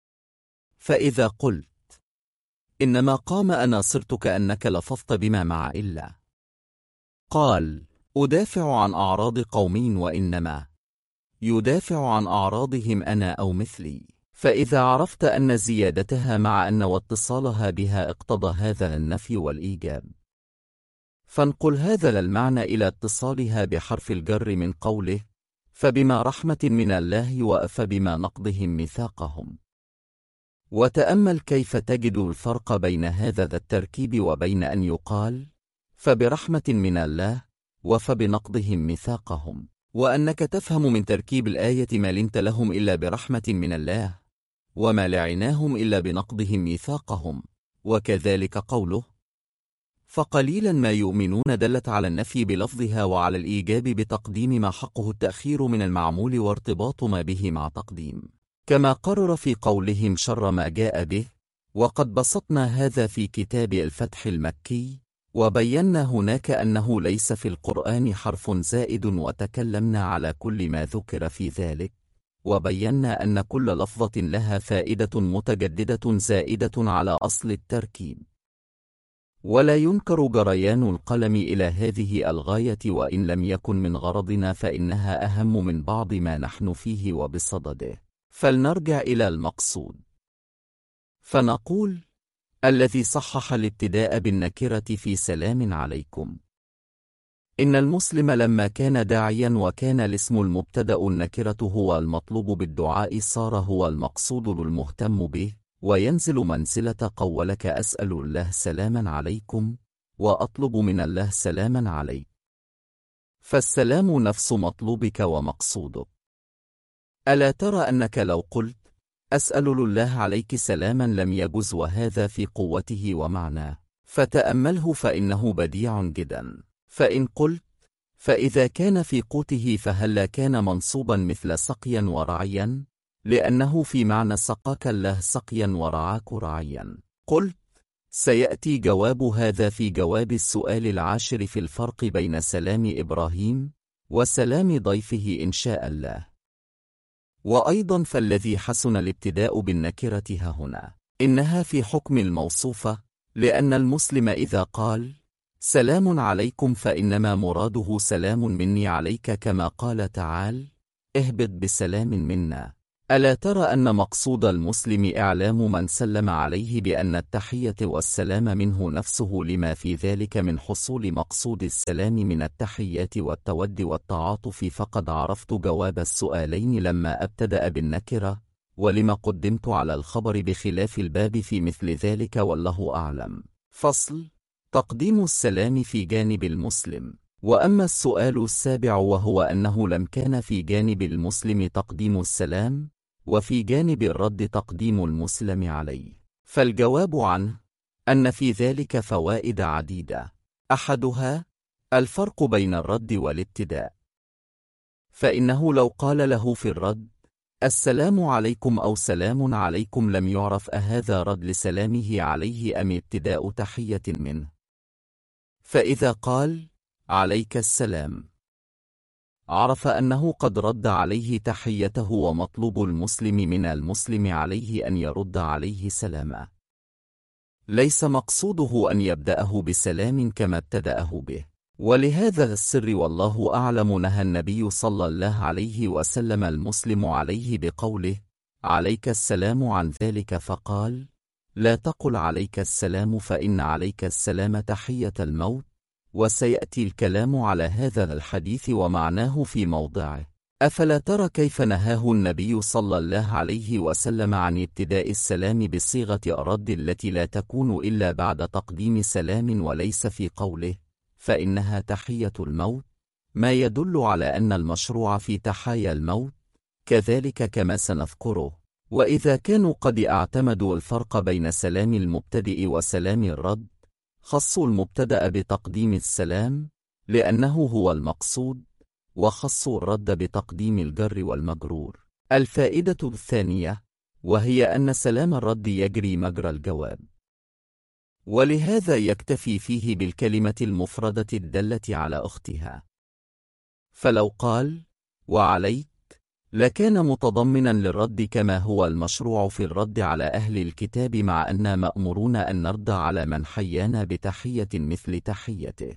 فإذا قلت إنما قام أنا صرت كأنك لفظت بما مع إلا. قال: أدافع عن أعراض قوم، وإنما يدافع عن أعراضهم أنا أو مثلي. فإذا عرفت أن زيادتها مع أن واتصالها بها اقتضى هذا النفي والإيجاب، فانقل هذا المعنى إلى اتصالها بحرف الجر من قوله فبما رحمة من الله وفبما نقضهم ميثاقهم. وتأمل كيف تجد الفرق بين هذا التركيب وبين أن يقال فبرحمة من الله وفبنقضهم ميثاقهم، وأنك تفهم من تركيب الآية ما لنت لهم إلا برحمة من الله، وما لعناهم إلا بنقضهم ميثاقهم. وكذلك قوله فقليلا ما يؤمنون دلت على النفي بلفظها وعلى الإيجاب بتقديم ما حقه التأخير من المعمول وارتباط ما به مع تقديم، كما قرر في قولهم شر ما جاء به. وقد بسطنا هذا في كتاب الفتح المكي، وبينا هناك أنه ليس في القرآن حرف زائد، وتكلمنا على كل ما ذكر في ذلك، وبينا أن كل لفظة لها فائدة متجددة زائدة على أصل التركيب، ولا ينكر جريان القلم إلى هذه الغاية، وإن لم يكن من غرضنا فإنها أهم من بعض ما نحن فيه وبصدده. فلنرجع إلى المقصود، فنقول الذي صحح الابتداء بالنكرة في سلام عليكم إن المسلم لما كان داعيا وكان الاسم المبتدأ النكرة هو المطلوب بالدعاء صار هو المقصود المهتم به، وينزل منزلة قولك أسأل الله سلاما عليكم وأطلب من الله سلاما عليك، فالسلام نفس مطلوبك ومقصودك. ألا ترى أنك لو قلت أسأل الله عليك سلاما لم يجز، وهذا في قوته ومعناه، فتأمله فإنه بديع جدا. فإن قلت فإذا كان في قوته فهلا كان منصوبا مثل سقيا ورعيا، لأنه في معنى سقاك الله سقيا ورعاك رعيا. قلت سيأتي جواب هذا في جواب السؤال العاشر في الفرق بين سلام إبراهيم وسلام ضيفه إن شاء الله. وأيضا فالذي حسن الابتداء بالنكرة هنا إنها في حكم الموصوفة، لأن المسلم إذا قال سلام عليكم فإنما مراده سلام مني عليك، كما قال تعالى اهبط بسلام منا. ألا ترى أن مقصود المسلم إعلام من سلم عليه بأن التحية والسلام منه نفسه، لما في ذلك من حصول مقصود السلام من التحيات والتود والتعاطف. فقد عرفت جواب السؤالين لما أبتدأ بالنكرة، ولما قدمت على الخبر بخلاف الباب في مثل ذلك، والله أعلم. فصل: تقديم السلام في جانب المسلم. وأما السؤال السابع وهو أنه لم كان في جانب المسلم تقديم السلام وفي جانب الرد تقديم المسلم عليه، فالجواب عنه أن في ذلك فوائد عديدة. أحدها الفرق بين الرد والابتداء، فإنه لو قال له في الرد السلام عليكم أو سلام عليكم لم يعرف أهذا رد لسلامه عليه أم ابتداء تحية منه. فإذا قال عليك السلام عرف أنه قد رد عليه تحيته، ومطلوب المسلم من المسلم عليه أن يرد عليه سلاما، ليس مقصوده أن يبدأه بسلام كما ابتدأه به. ولهذا السر والله أعلم نهى النبي صلى الله عليه وسلم المسلم عليه بقوله عليك السلام عن ذلك، فقال لا تقل عليك السلام فإن عليك السلام تحية الموت. وسيأتي الكلام على هذا الحديث ومعناه في موضعه. أفلا ترى كيف نهاه النبي صلى الله عليه وسلم عن ابتداء السلام بصيغة الرد التي لا تكون إلا بعد تقديم سلام، وليس في قوله فإنها تحية الموت ما يدل على أن المشروع في تحايا الموت، كذلك كما سنذكره. وإذا كانوا قد اعتمدوا الفرق بين سلام المبتدئ وسلام الرد، خصوا المبتدأ بتقديم السلام لأنه هو المقصود، وخصوا الرد بتقديم الجر والمجرور. الفائدة الثانية وهي أن سلام الرد يجري مجرى الجواب، ولهذا يكتفي فيه بالكلمة المفردة الدالة على أختها. فلو قال وعليك لكان متضمنا للرد كما هو المشروع في الرد على أهل الكتاب، مع أننا مأمورون أن نرد على من حيانا بتحية مثل تحيته،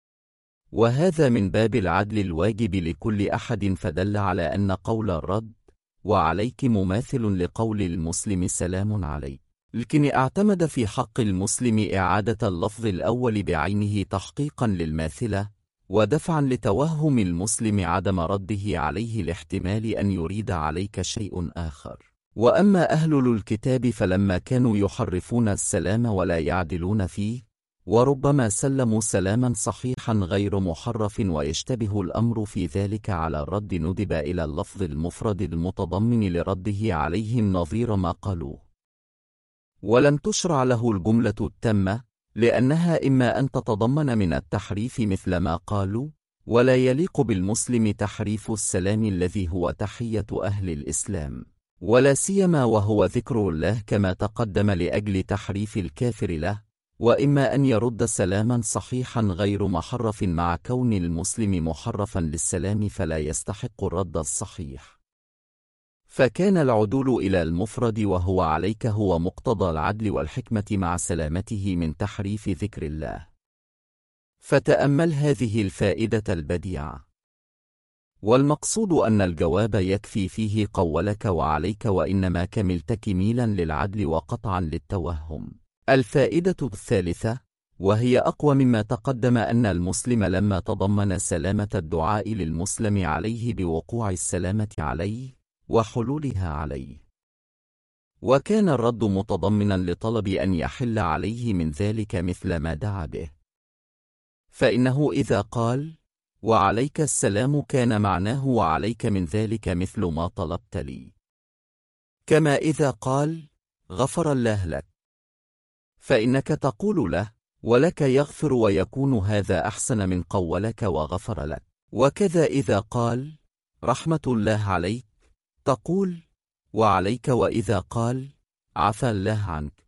وهذا من باب العدل الواجب لكل أحد، فدل على أن قول الرد وعليك مماثل لقول المسلم سلام عليك، لكن اعتمد في حق المسلم إعادة اللفظ الأول بعينه تحقيقا للماثلة، ودفعا لتوهم المسلم عدم رده عليه لاحتمال أن يريد عليك شيء آخر. وأما أهل الكتاب فلما كانوا يحرفون السلام ولا يعدلون فيه، وربما سلموا سلاما صحيحا غير محرف، ويشتبه الأمر في ذلك على الرد، ندب إلى اللفظ المفرد المتضمن لرده عليهم نظير ما قالوه، ولم تشرع له الجملة التامة، لأنها إما أن تتضمن من التحريف مثل ما قالوا، ولا يليق بالمسلم تحريف السلام الذي هو تحية أهل الإسلام، ولا سيما وهو ذكر الله كما تقدم لأجل تحريف الكافر له، وإما أن يرد سلاما صحيحا غير محرف مع كون المسلم محرفا للسلام فلا يستحق الرد الصحيح. فكان العدول إلى المفرد وهو عليك هو مقتضى العدل والحكمة مع سلامته من تحريف ذكر الله. فتأمل هذه الفائدة البديعة. والمقصود أن الجواب يكفي فيه قولك وعليك، وإنما كملت كميلا للعدل وقطعا للتوهم. الفائدة الثالثة وهي أقوى مما تقدم، أن المسلم لما تضمن سلامة الدعاء للمسلم عليه بوقوع السلامة عليه وحلولها عليه، وكان الرد متضمنا لطلب أن يحل عليه من ذلك مثل ما دعا به، فإنه إذا قال وعليك السلام كان معناه وعليك من ذلك مثل ما طلبت لي، كما إذا قال غفر الله لك فإنك تقول له ولك يغفر، ويكون هذا أحسن من قولك وغفر لك. وكذا إذا قال رحمة الله عليك تقول وعليك، وإذا قال عفى الله عنك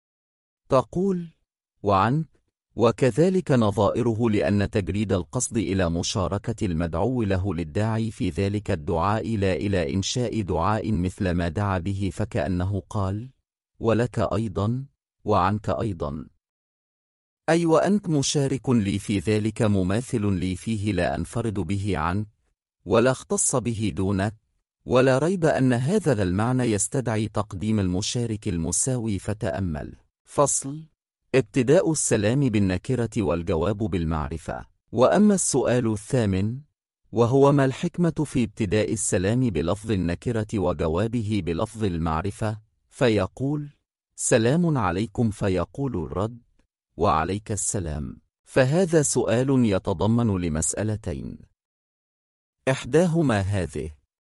تقول وعنك، وكذلك نظائره، لأن تجريد القصد إلى مشاركة المدعو له للداعي في ذلك الدعاء لا إلى إنشاء دعاء مثل ما دعا به، فكأنه قال ولك أيضا وعنك أيضا، أي وأنت مشارك لي في ذلك مماثل لي فيه، لا أنفرد به عنك ولا اختص به دونك. ولا ريب أن هذا المعنى يستدعي تقديم المشارك المساوي. فتأمل. فصل. ابتداء السلام بالنكرة والجواب بالمعرفة. وأما السؤال الثامن وهو ما الحكمة في ابتداء السلام بلفظ النكرة وجوابه بلفظ المعرفة، فيقول سلام عليكم فيقول الرد وعليك السلام، فهذا سؤال يتضمن لمسألتين، إحداهما هذه،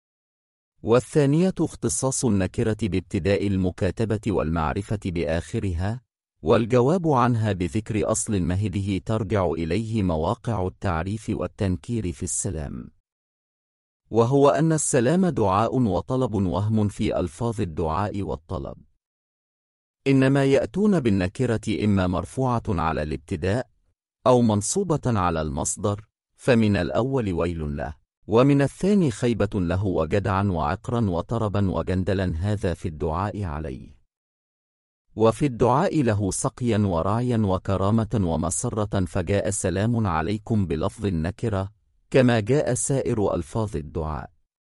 والثانية اختصاص النكرة بابتداء المكاتبة والمعرفة بآخرها، والجواب عنها بذكر أصل مهده ترجع إليه مواقع التعريف والتنكير في السلام، وهو أن السلام دعاء وطلب، وهم في ألفاظ الدعاء والطلب إنما يأتون بالنكرة إما مرفوعة على الابتداء أو منصوبة على المصدر، فمن الأول ويل له، ومن الثاني خيبة له وجدعا وعقرا وطربا وجندلا، هذا في الدعاء عليه. وفي الدعاء له سقيا ورعيا وكرامة ومسرة، فجاء سلام عليكم بلفظ النكرة كما جاء سائر ألفاظ الدعاء.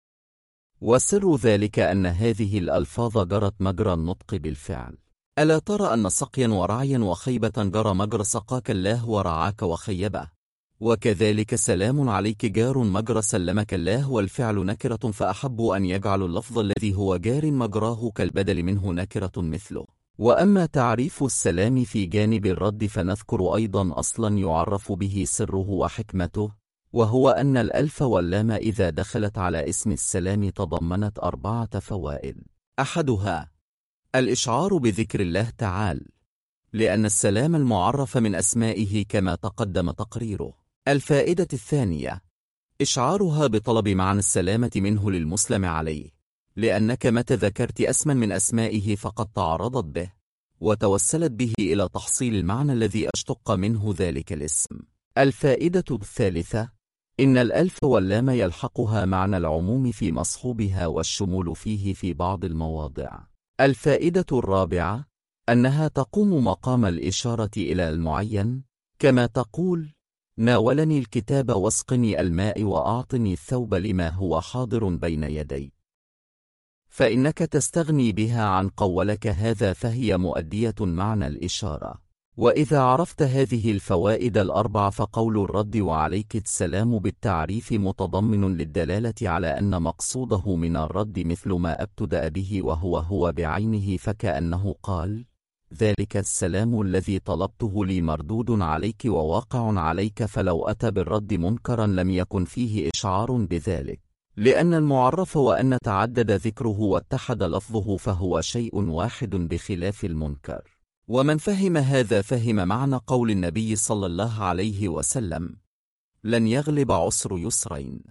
وسر ذلك أن هذه الألفاظ جرت مجرى النطق بالفعل. ألا ترى أن سقيا ورعيا وخيبة جرى مجرى سقاك الله ورعاك وخيبه؟ وكذلك سلام عليك جار مجرى سلمك الله، والفعل نكرة، فأحبوا أن يجعلوا اللفظ الذي هو جار مجراه كالبدل منه نكرة مثله. وأما تعريف السلام في جانب الرد فنذكر أيضا أصلا يعرف به سره وحكمته، وهو أن الألف واللام إذا دخلت على اسم السلام تضمنت 4 فوائد. أحدها الإشعار بذكر الله تعالى، لأن السلام المعرف من أسمائه كما تقدم تقريره. الفائدة الثانية إشعارها بطلب معنى السلامة منه للمسلم عليه، لأنك متى ذكرت اسما من أسمائه فقد تعرضت به وتوسلت به إلى تحصيل المعنى الذي أشتق منه ذلك الاسم. الفائدة الثالثة إن الألف واللام يلحقها معنى العموم في مصحوبها والشمول فيه في بعض المواضع. الفائدة الرابعة أنها تقوم مقام الإشارة إلى المعين، كما تقول ناولني الكتاب واسقني الماء وأعطني الثوب لما هو حاضر بين يدي، فإنك تستغني بها عن قولك هذا، فهي مؤدية معنى الإشارة. وإذا عرفت هذه الفوائد ال4 فقول الرد وعليك السلام بالتعريف متضمن للدلالة على أن مقصوده من الرد مثل ما ابتدأ به وهو بعينه، فكأنه قال ذلك السلام الذي طلبته لي مردود عليك وواقع عليك، فلو أتى بالرد منكرا لم يكن فيه إشعار بذلك، لأن المعرف وأن تعدد ذكره واتحد لفظه فهو شيء واحد بخلاف المنكر. ومن فهم هذا فهم معنى قول النبي صلى الله عليه وسلم لن يغلب عسر يسرين،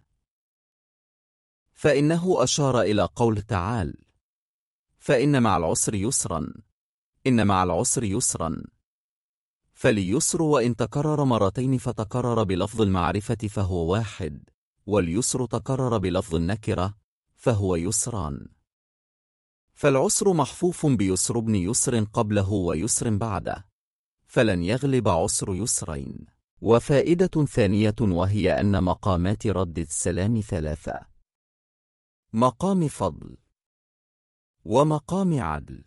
فإنه أشار إلى قول تعالى فإن مع العسر يسرا، إن مع العسر يسرا، فاليسر وإن تكرر مرتين فتكرر بلفظ المعرفة فهو واحد، واليسر تكرر بلفظ النكرة فهو يسران، فالعسر محفوف بيسر بن يسر قبله ويسر بعده، فلن يغلب عسر يسرين. وفائدة ثانية وهي أن مقامات رد السلام 3: مقام فضل، ومقام عدل،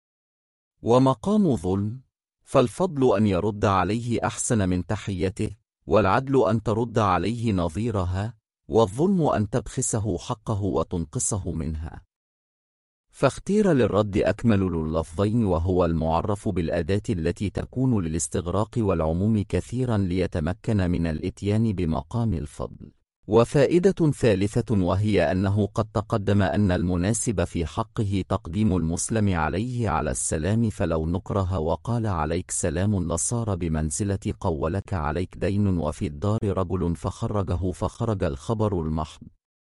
ومقام ظلم. فالفضل أن يرد عليه أحسن من تحيته، والعدل أن ترد عليه نظيرها، والظلم أن تبخسه حقه وتنقصه منها. فاختير للرد أكمل اللفظين، وهو المعرف بالأداة التي تكون للاستغراق والعموم كثيرا ليتمكن من الإتيان بمقام الفضل. وفائدة ثالثة وهي أنه قد تقدم أن المناسب في حقه تقديم المسلم عليه على السلام، فلو نكره وقال عليك سلام لصار بمنزلة قولك عليك دين وفي الدار رجل فخرج الخبر المحض.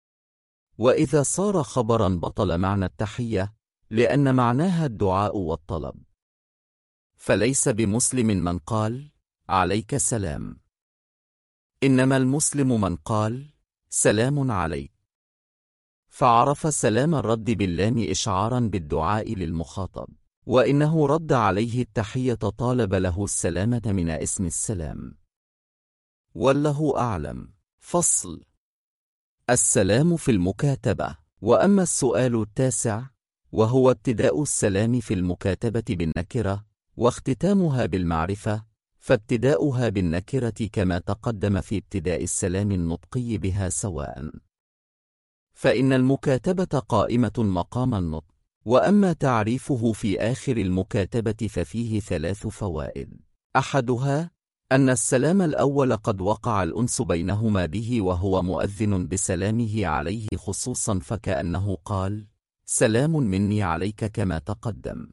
وإذا صار خبرا بطل معنى التحية، لأن معناها الدعاء والطلب، فليس بمسلم من قال عليك سلام، إنما المسلم من قال سلام عليك، فعرف سلام الرد باللام إشعارا بالدعاء للمخاطب، وإنه رد عليه التحية طالب له السلامة من اسم السلام. والله أعلم. فصل: السلام في المكاتبة. وأما السؤال التاسع وهو ابتداء السلام في المكاتبة بالنكرة واختتامها بالمعرفة، فابتداؤها بالنكرة كما تقدم في ابتداء السلام النطقي بها سواء، فإن المكاتبة قائمة مقام النطق. وأما تعريفه في آخر المكاتبة ففيه 3 فوائد. أحدها أن السلام الأول قد وقع الأنس بينهما به، وهو مؤذن بسلامه عليه خصوصا، فكأنه قال سلام مني عليك كما تقدم.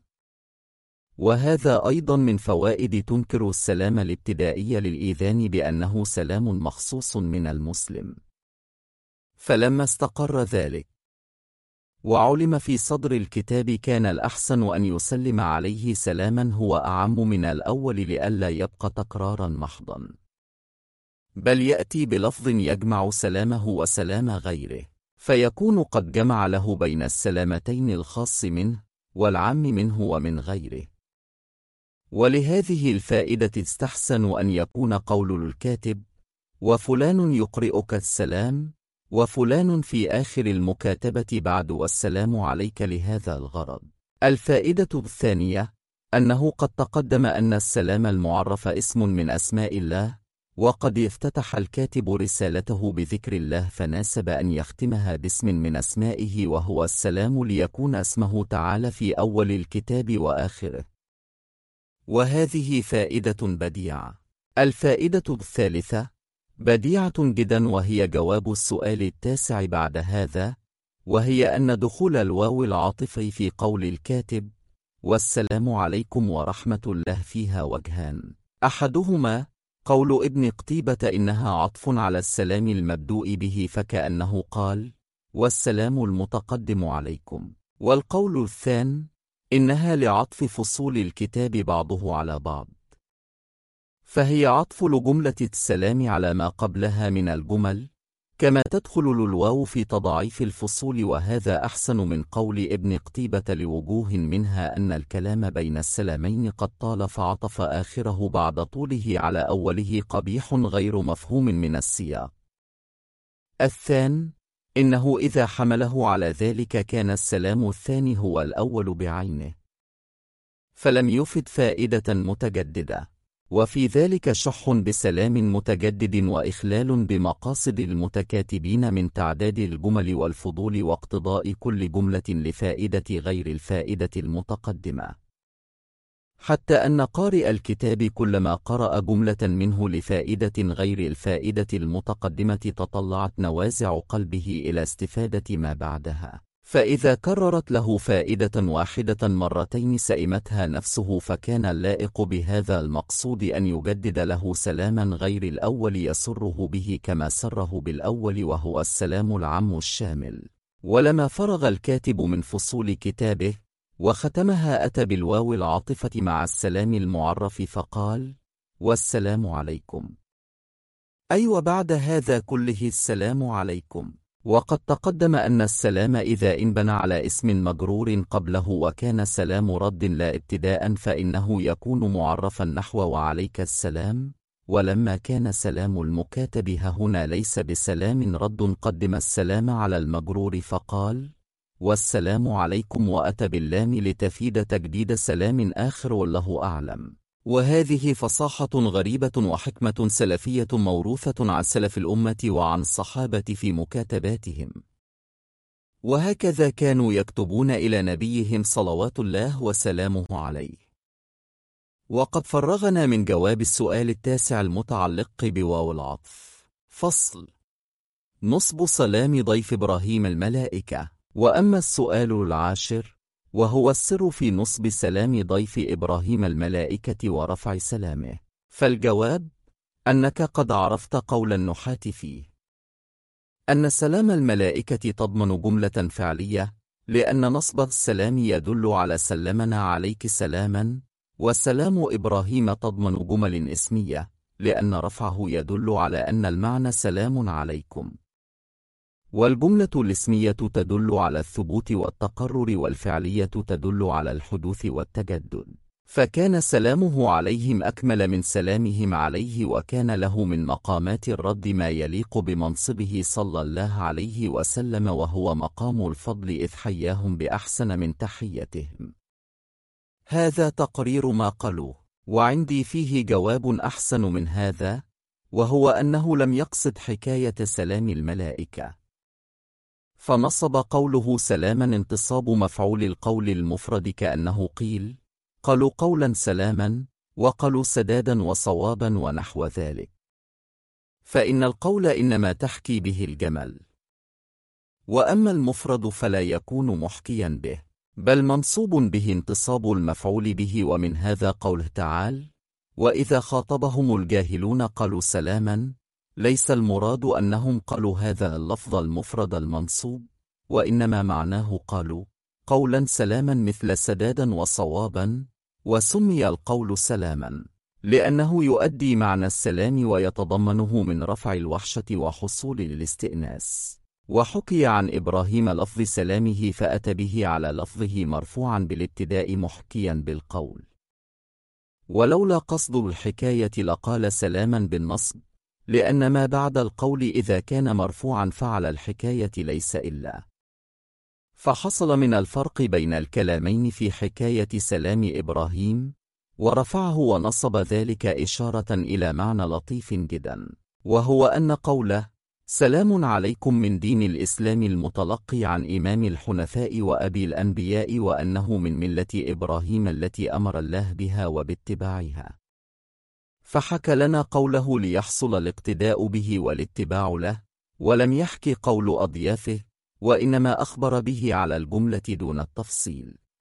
وهذا أيضا من فوائد تنكر السلام الابتدائي للإيذان بأنه سلام مخصوص من المسلم. فلما استقر ذلك وعلم في صدر الكتاب كان الأحسن أن يسلم عليه سلاما هو أعم من الأول لئلا يبقى تكرارا محضا. بل يأتي بلفظ يجمع سلامه وسلام غيره، فيكون قد جمع له بين السلامتين الخاص منه والعام منه ومن غيره. ولهذه الفائدة استحسن أن يكون قول الكاتب وفلان يقرئك السلام، وفلان في آخر المكاتبة بعد والسلام عليك لهذا الغرض. الفائدة الثانية أنه قد تقدم أن السلام المعرف اسم من أسماء الله، وقد افتتح الكاتب رسالته بذكر الله فناسب أن يختمها باسم من أسمائه وهو السلام ليكون اسمه تعالى في أول الكتاب وآخره. وهذه فائدة بديعة. الفائدة الثالثة بديعة جدا، وهي جواب السؤال التاسع بعد هذا، وهي أن دخول الواو العاطفي في قول الكاتب والسلام عليكم ورحمة الله فيها وجهان. أحدهما قول ابن قتيبة إنها عطف على السلام المبدوء به فكأنه قال والسلام المتقدم عليكم، والقول الثاني إنها لعطف فصول الكتاب بعضه على بعض، فهي عطف لجملة السلام على ما قبلها من الجمل، كما تدخل الواو في تضاعيف الفصول، وهذا أحسن من قول ابن قتيبة لوجوه منها أن الكلام بين السلامين قد طال فعطف آخره بعد طوله على أوله قبيح غير مفهوم من السياق. الثاني إنه إذا حمله على ذلك كان السلام الثاني هو الأول بعينه، فلم يفد فائدة متجددة، وفي ذلك شح بسلام متجدد وإخلال بمقاصد المتكاتبين من تعداد الجمل والفضول واقتضاء كل جملة لفائدة غير الفائدة المتقدمة، حتى أن قارئ الكتاب كلما قرأ جملة منه لفائدة غير الفائدة المتقدمة تطلعت نوازع قلبه إلى استفادة ما بعدها، فإذا كررت له فائدة واحدة مرتين سئمتها نفسه، فكان اللائق بهذا المقصود أن يجدد له سلاما غير الأول يسره به كما سره بالأول، وهو السلام العام الشامل. ولما فرغ الكاتب من فصول كتابه وختمها أتى بالواو العاطفة مع السلام المعرف فقال والسلام عليكم، أي وبعد هذا كله السلام عليكم. وقد تقدم أن السلام إذا انبنى على اسم مجرور قبله وكان سلام رد لا ابتداء فإنه يكون معرفا نحو وعليك السلام، ولما كان سلام المكاتب هنا ليس بسلام رد قدم السلام على المجرور فقال والسلام عليكم وأتى باللام لتفيد تجديد سلام آخر والله أعلم. وهذه فصاحة غريبة وحكمة سلفية موروثة عن سلف الأمة وعن الصحابة في مكاتباتهم، وهكذا كانوا يكتبون إلى نبيهم صلوات الله وسلامه عليه. وقد فرغنا من جواب السؤال التاسع المتعلق بواو العطف. فصل: نصب سلام ضيف إبراهيم الملائكة. وأما السؤال العاشر وهو السر في نصب سلام ضيف إبراهيم الملائكة ورفع سلامه، فالجواب أنك قد عرفت قول النحاة فيه، أن سلام الملائكة تضمن جملة فعلية، لأن نصب السلام يدل على سلمنا عليك سلاما، وسلام إبراهيم تضمن جمل اسمية، لأن رفعه يدل على أن المعنى سلام عليكم. والجملة الاسمية تدل على الثبوت والتقرر، والفعلية تدل على الحدوث والتجدد، فكان سلامه عليهم أكمل من سلامهم عليه، وكان له من مقامات الرد ما يليق بمنصبه صلى الله عليه وسلم، وهو مقام الفضل إذ حياهم بأحسن من تحيتهم. هذا تقرير ما قالوه، وعندي فيه جواب أحسن من هذا، وهو أنه لم يقصد حكاية سلام الملائكة، فنصب قوله سلاما انتصاب مفعول القول المفرد، كأنه قيل قالوا قولا سلاما، وقالوا سدادا وصوابا ونحو ذلك، فإن القول إنما تحكي به الجمل، وأما المفرد فلا يكون محكيا به، بل منصوب به انتصاب المفعول به. ومن هذا قوله تعالى وإذا خاطبهم الجاهلون قالوا سلاما، ليس المراد أنهم قالوا هذا اللفظ المفرد المنصوب، وإنما معناه قالوا قولا سلاما مثل سدادا وصوابا، وسمي القول سلاما لأنه يؤدي معنى السلام ويتضمنه من رفع الوحشة وحصول الاستئناس. وحكي عن إبراهيم لفظ سلامه فأتى به على لفظه مرفوعا بالابتداء محكيا بالقول، ولولا قصد الحكاية لقال سلاما بالنصب، لأن ما بعد القول إذا كان مرفوعا فعل الحكاية ليس إلا. فحصل من الفرق بين الكلامين في حكاية سلام إبراهيم، ورفعه ونصب ذلك إشارة إلى معنى لطيف جدا، وهو أن قوله سلام عليكم من دين الإسلام المتلقي عن إمام الحنفاء وأبي الأنبياء، وأنه من ملة إبراهيم التي أمر الله بها وباتباعها. فحكى لنا قوله ليحصل الاقتداء به والاتباع له، ولم يحكي قول أضيافه، وإنما أخبر به على الجملة دون التفصيل.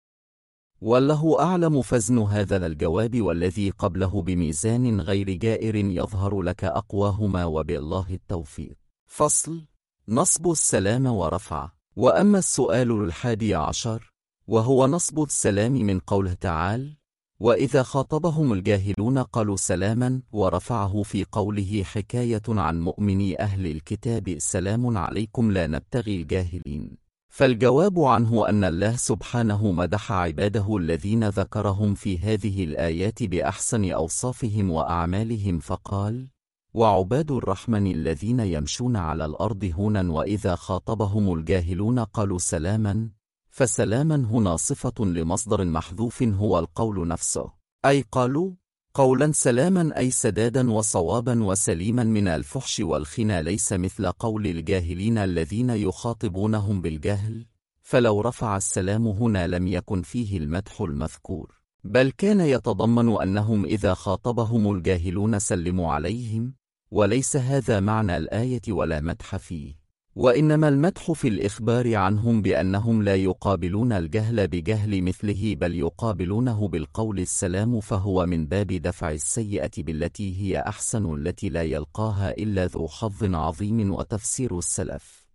والله أعلم فزن هذا الجواب والذي قبله بميزان غير جائر يظهر لك أقواهما، وبالله التوفيق. فصل: نصب السلام ورفع. وأما السؤال 11، وهو نصب السلام من قوله تعالى وإذا خاطبهم الجاهلون قالوا سلاما، ورفعه في قوله حكاية عن مؤمني أهل الكتاب سلام عليكم لا نبتغي الجاهلين. فالجواب عنه أن الله سبحانه مدح عباده الذين ذكرهم في هذه الآيات بأحسن أوصافهم وأعمالهم، فقال وعباد الرحمن الذين يمشون على الأرض هونا وإذا خاطبهم الجاهلون قالوا سلاما. فسلاما هنا صفة لمصدر محذوف هو القول نفسه، أي قالوا قولا سلاما أي سدادا وصوابا وسليما من الفحش والخنا، ليس مثل قول الجاهلين الذين يخاطبونهم بالجهل. فلو رفع السلام هنا لم يكن فيه المدح المذكور، بل كان يتضمن أنهم إذا خاطبهم الجاهلون سلموا عليهم، وليس هذا معنى الآية ولا مدح فيه، وإنما المدح في الإخبار عنهم بأنهم لا يقابلون الجهل بجهل مثله، بل يقابلونه بالقول السلام، فهو من باب دفع السيئة بالتي هي أحسن التي لا يلقاها إلا ذو حظ عظيم. وتفسير السلف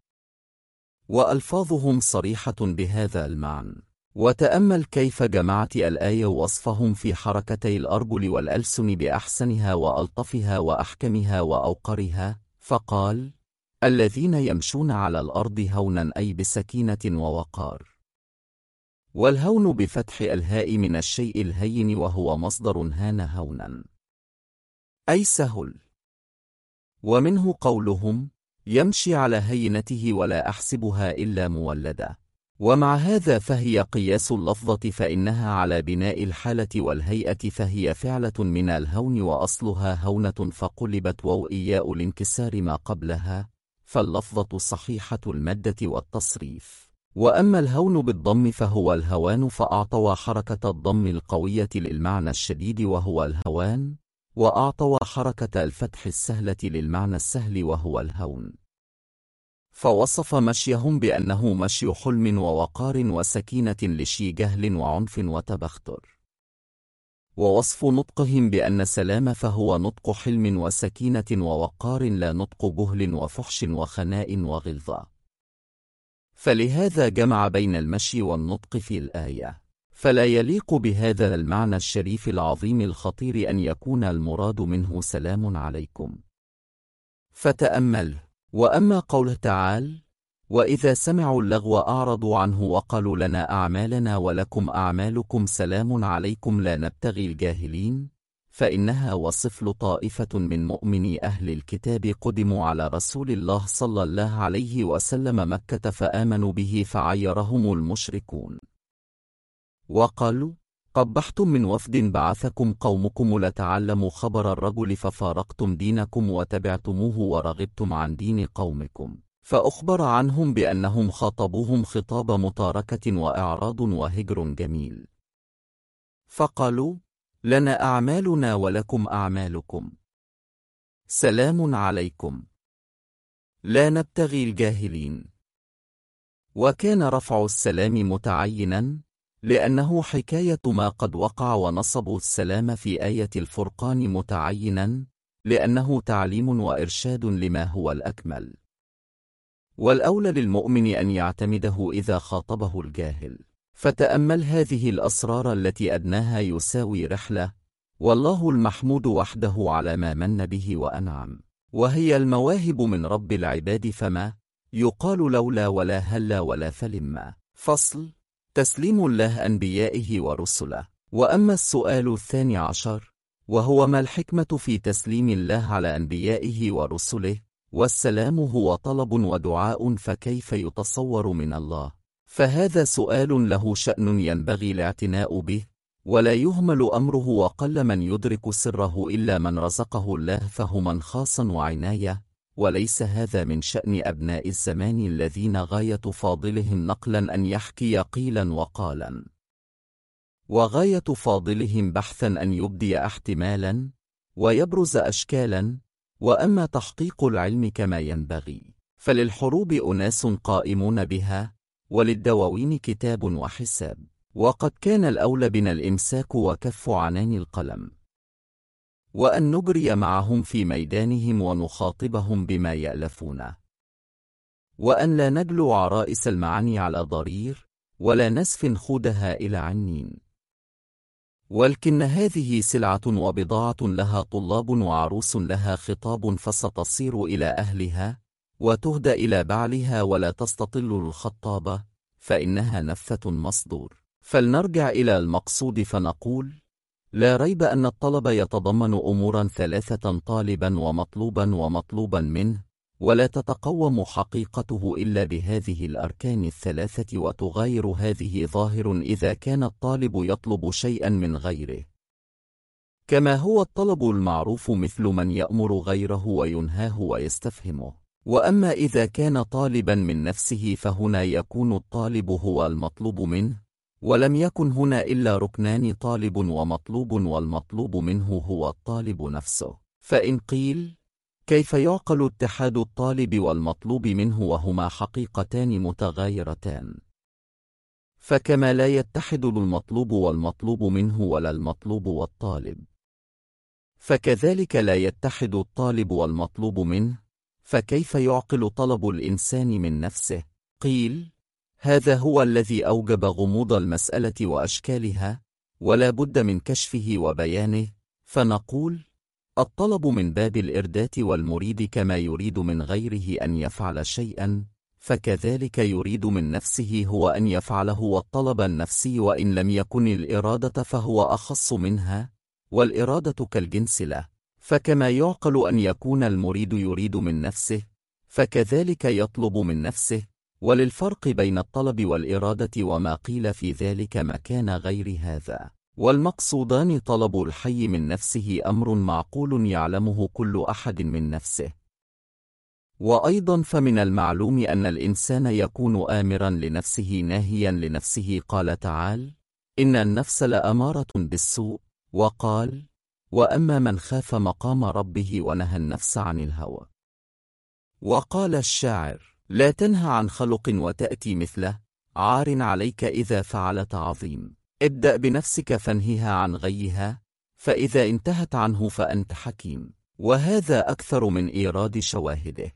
وألفاظهم صريحة بهذا المعنى. وتأمل كيف جمعت الآية وصفهم في حركتي الأرجل والألسن بأحسنها وألطفها وأحكمها وأوقرها، فقال الذين يمشون على الأرض هونا أي بسكينة ووقار. والهون بفتح الهاء من الشيء الهين، وهو مصدر هان هونا أي سهل. ومنه قولهم يمشي على هينته ولا أحسبها إلا مولدة. ومع هذا فهي قياس اللفظة، فإنها على بناء الحالة والهيئة، فهي فعلة من الهون وأصلها هونة فقلبت وإياء لانكسار ما قبلها، فاللفظة صحيحة المادة والتصريف. وأما الهون بالضم فهو الهوان، فأعطوا حركة الضم القوية للمعنى الشديد وهو الهوان، وأعطوا حركة الفتح السهلة للمعنى السهل وهو الهون. فوصف مشيهم بأنه مشي حلم ووقار وسكينة لشي جهل وعنف وتبختر. ووصف نطقهم بأن سلام فهو نطق حلم وسكينة ووقار، لا نطق جهل وفحش وخناء وغلظة. فلهذا جمع بين المشي والنطق في الآية، فلا يليق بهذا المعنى الشريف العظيم الخطير أن يكون المراد منه سلام عليكم. فتأمله. وأما قوله تعالى وإذا سمعوا اللغو أعرضوا عنه وقالوا لنا أعمالنا ولكم أعمالكم سلام عليكم لا نبتغي الجاهلين، فإنها وصف طائفة من مؤمني أهل الكتاب قدموا على رسول الله صلى الله عليه وسلم مكة فآمنوا به فعيرهم المشركون وقالوا قبحتم من وفد بعثكم قومكم لتعلموا خبر الرجل ففارقتم دينكم وتبعتموه ورغبتم عن دين قومكم. فأخبر عنهم بأنهم خاطبوهم خطاب متاركة وإعراض وهجر جميل، فقالوا لنا أعمالنا ولكم أعمالكم سلام عليكم لا نبتغي الجاهلين. وكان رفع السلام متعينا لأنه حكاية ما قد وقع، ونصب السلام في آية الفرقان متعينا لأنه تعليم وإرشاد لما هو الأكمل، والأولى للمؤمن أن يعتمده إذا خاطبه الجاهل. فتأمل هذه الأسرار التي أدناها يساوي رحلة، والله المحمود وحده على ما من به وأنعم، وهي المواهب من رب العباد، فما يقال لولا ولا هلا ولا فلما. فصل: تسليم الله أنبيائه ورسله. وأما السؤال 12، وهو ما الحكمة في تسليم الله على أنبيائه ورسله؟ والسلام هو طلب ودعاء، فكيف يتصور من الله؟ فهذا سؤال له شأن ينبغي الاعتناء به، ولا يهمل أمره، وقل من يدرك سره إلا من رزقه الله فهما خاصا وعناية، وليس هذا من شأن أبناء الزمان الذين غاية فاضلهم نقلا أن يحكي قيلا وقالا، وغاية فاضلهم بحثا أن يبدي احتمالا ويبرز أشكالا. وأما تحقيق العلم كما ينبغي فللحروب أناس قائمون بها، وللدواوين كتاب وحساب، وقد كان الأولى بنا الإمساك وكف عنان القلم، وأن نجري معهم في ميدانهم ونخاطبهم بما يألفون، وأن لا نجلو عرائس المعاني على ضرير، ولا نسفن خودها إلى عنين. ولكن هذه سلعة وبضاعة لها طلاب، وعروس لها خطاب، فستصير إلى أهلها وتهدى إلى بعلها، ولا تستطل الخطابة فإنها نفثة مصدور. فلنرجع إلى المقصود فنقول: لا ريب أن الطلب يتضمن أمورا ثلاثة: طالبا ومطلوبا ومطلوبا منه، ولا تتقوم حقيقته إلا بهذه الأركان الثلاثة، وتغاير هذه ظاهر إذا كان الطالب يطلب شيئا من غيره، كما هو الطلب المعروف مثل من يأمر غيره وينهاه ويستفهمه. وأما إذا كان طالبا من نفسه فهنا يكون الطالب هو المطلوب منه، ولم يكن هنا إلا ركنان: طالب ومطلوب، والمطلوب منه هو الطالب نفسه. فإن قيل: كيف يعقل اتحاد الطالب والمطلوب منه وهما حقيقتان متغايرتان؟ فكما لا يتحد المطلوب والمطلوب منه ولا المطلوب والطالب، فكذلك لا يتحد الطالب والمطلوب منه، فكيف يعقل طلب الإنسان من نفسه؟ قيل: هذا هو الذي أوجب غموض المسألة وأشكالها، ولا بد من كشفه وبيانه. فنقول: الطلب من باب الإردات والمريد، كما يريد من غيره أن يفعل شيئا، فكذلك يريد من نفسه هو أن يفعله. والطلب النفسي وإن لم يكن الإرادة فهو أخص منها، والإرادة كالجنس له. فكما يعقل أن يكون المريد يريد من نفسه، فكذلك يطلب من نفسه. وللفرق بين الطلب والإرادة وما قيل في ذلك مكان غير هذا. والمقصودان: طلب الحي من نفسه أمر معقول يعلمه كل أحد من نفسه. وأيضا فمن المعلوم أن الإنسان يكون آمرا لنفسه ناهيا لنفسه. قال تعالى: إن النفس لأمارة بالسوء. وقال: وأما من خاف مقام ربه ونهى النفس عن الهوى. وقال الشاعر: لا تنهى عن خلق وتأتي مثله، عار عليك إذا فعلت عظيم. ابدأ بنفسك فانهيها عن غيها، فإذا انتهت عنه فأنت حكيم. وهذا أكثر من إيراد شواهده.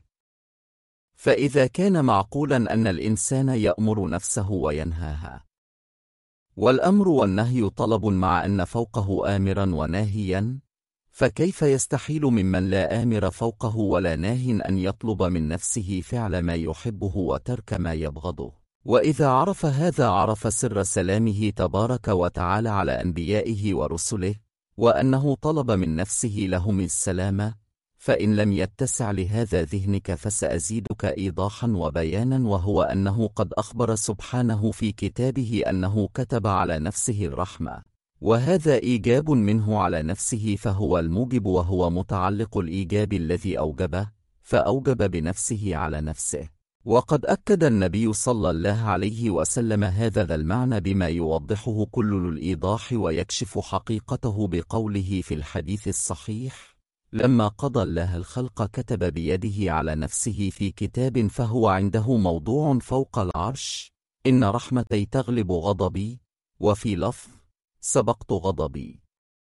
فإذا كان معقولا أن الإنسان يأمر نفسه وينهاها، والأمر والنهي طلب مع أن فوقه آمرا وناهيا، فكيف يستحيل ممن لا آمر فوقه ولا ناه أن يطلب من نفسه فعل ما يحبه وترك ما يبغضه؟ وإذا عرف هذا عرف سر سلامه تبارك وتعالى على أنبيائه ورسله، وأنه طلب من نفسه لهم السلامة. فإن لم يتسع لهذا ذهنك فسأزيدك إيضاحا وبيانا، وهو أنه قد أخبر سبحانه في كتابه أنه كتب على نفسه الرحمة، وهذا إيجاب منه على نفسه، فهو الموجب، وهو متعلق الإيجاب الذي أوجبه، فأوجب بنفسه على نفسه. وقد أكد النبي صلى الله عليه وسلم هذا المعنى بما يوضحه كل الإيضاح ويكشف حقيقته بقوله في الحديث الصحيح: لما قضى الله الخلق كتب بيده على نفسه في كتاب فهو عنده موضوع فوق العرش: إن رحمتي تغلب غضبي، وفي لفظ: سبقت غضبي.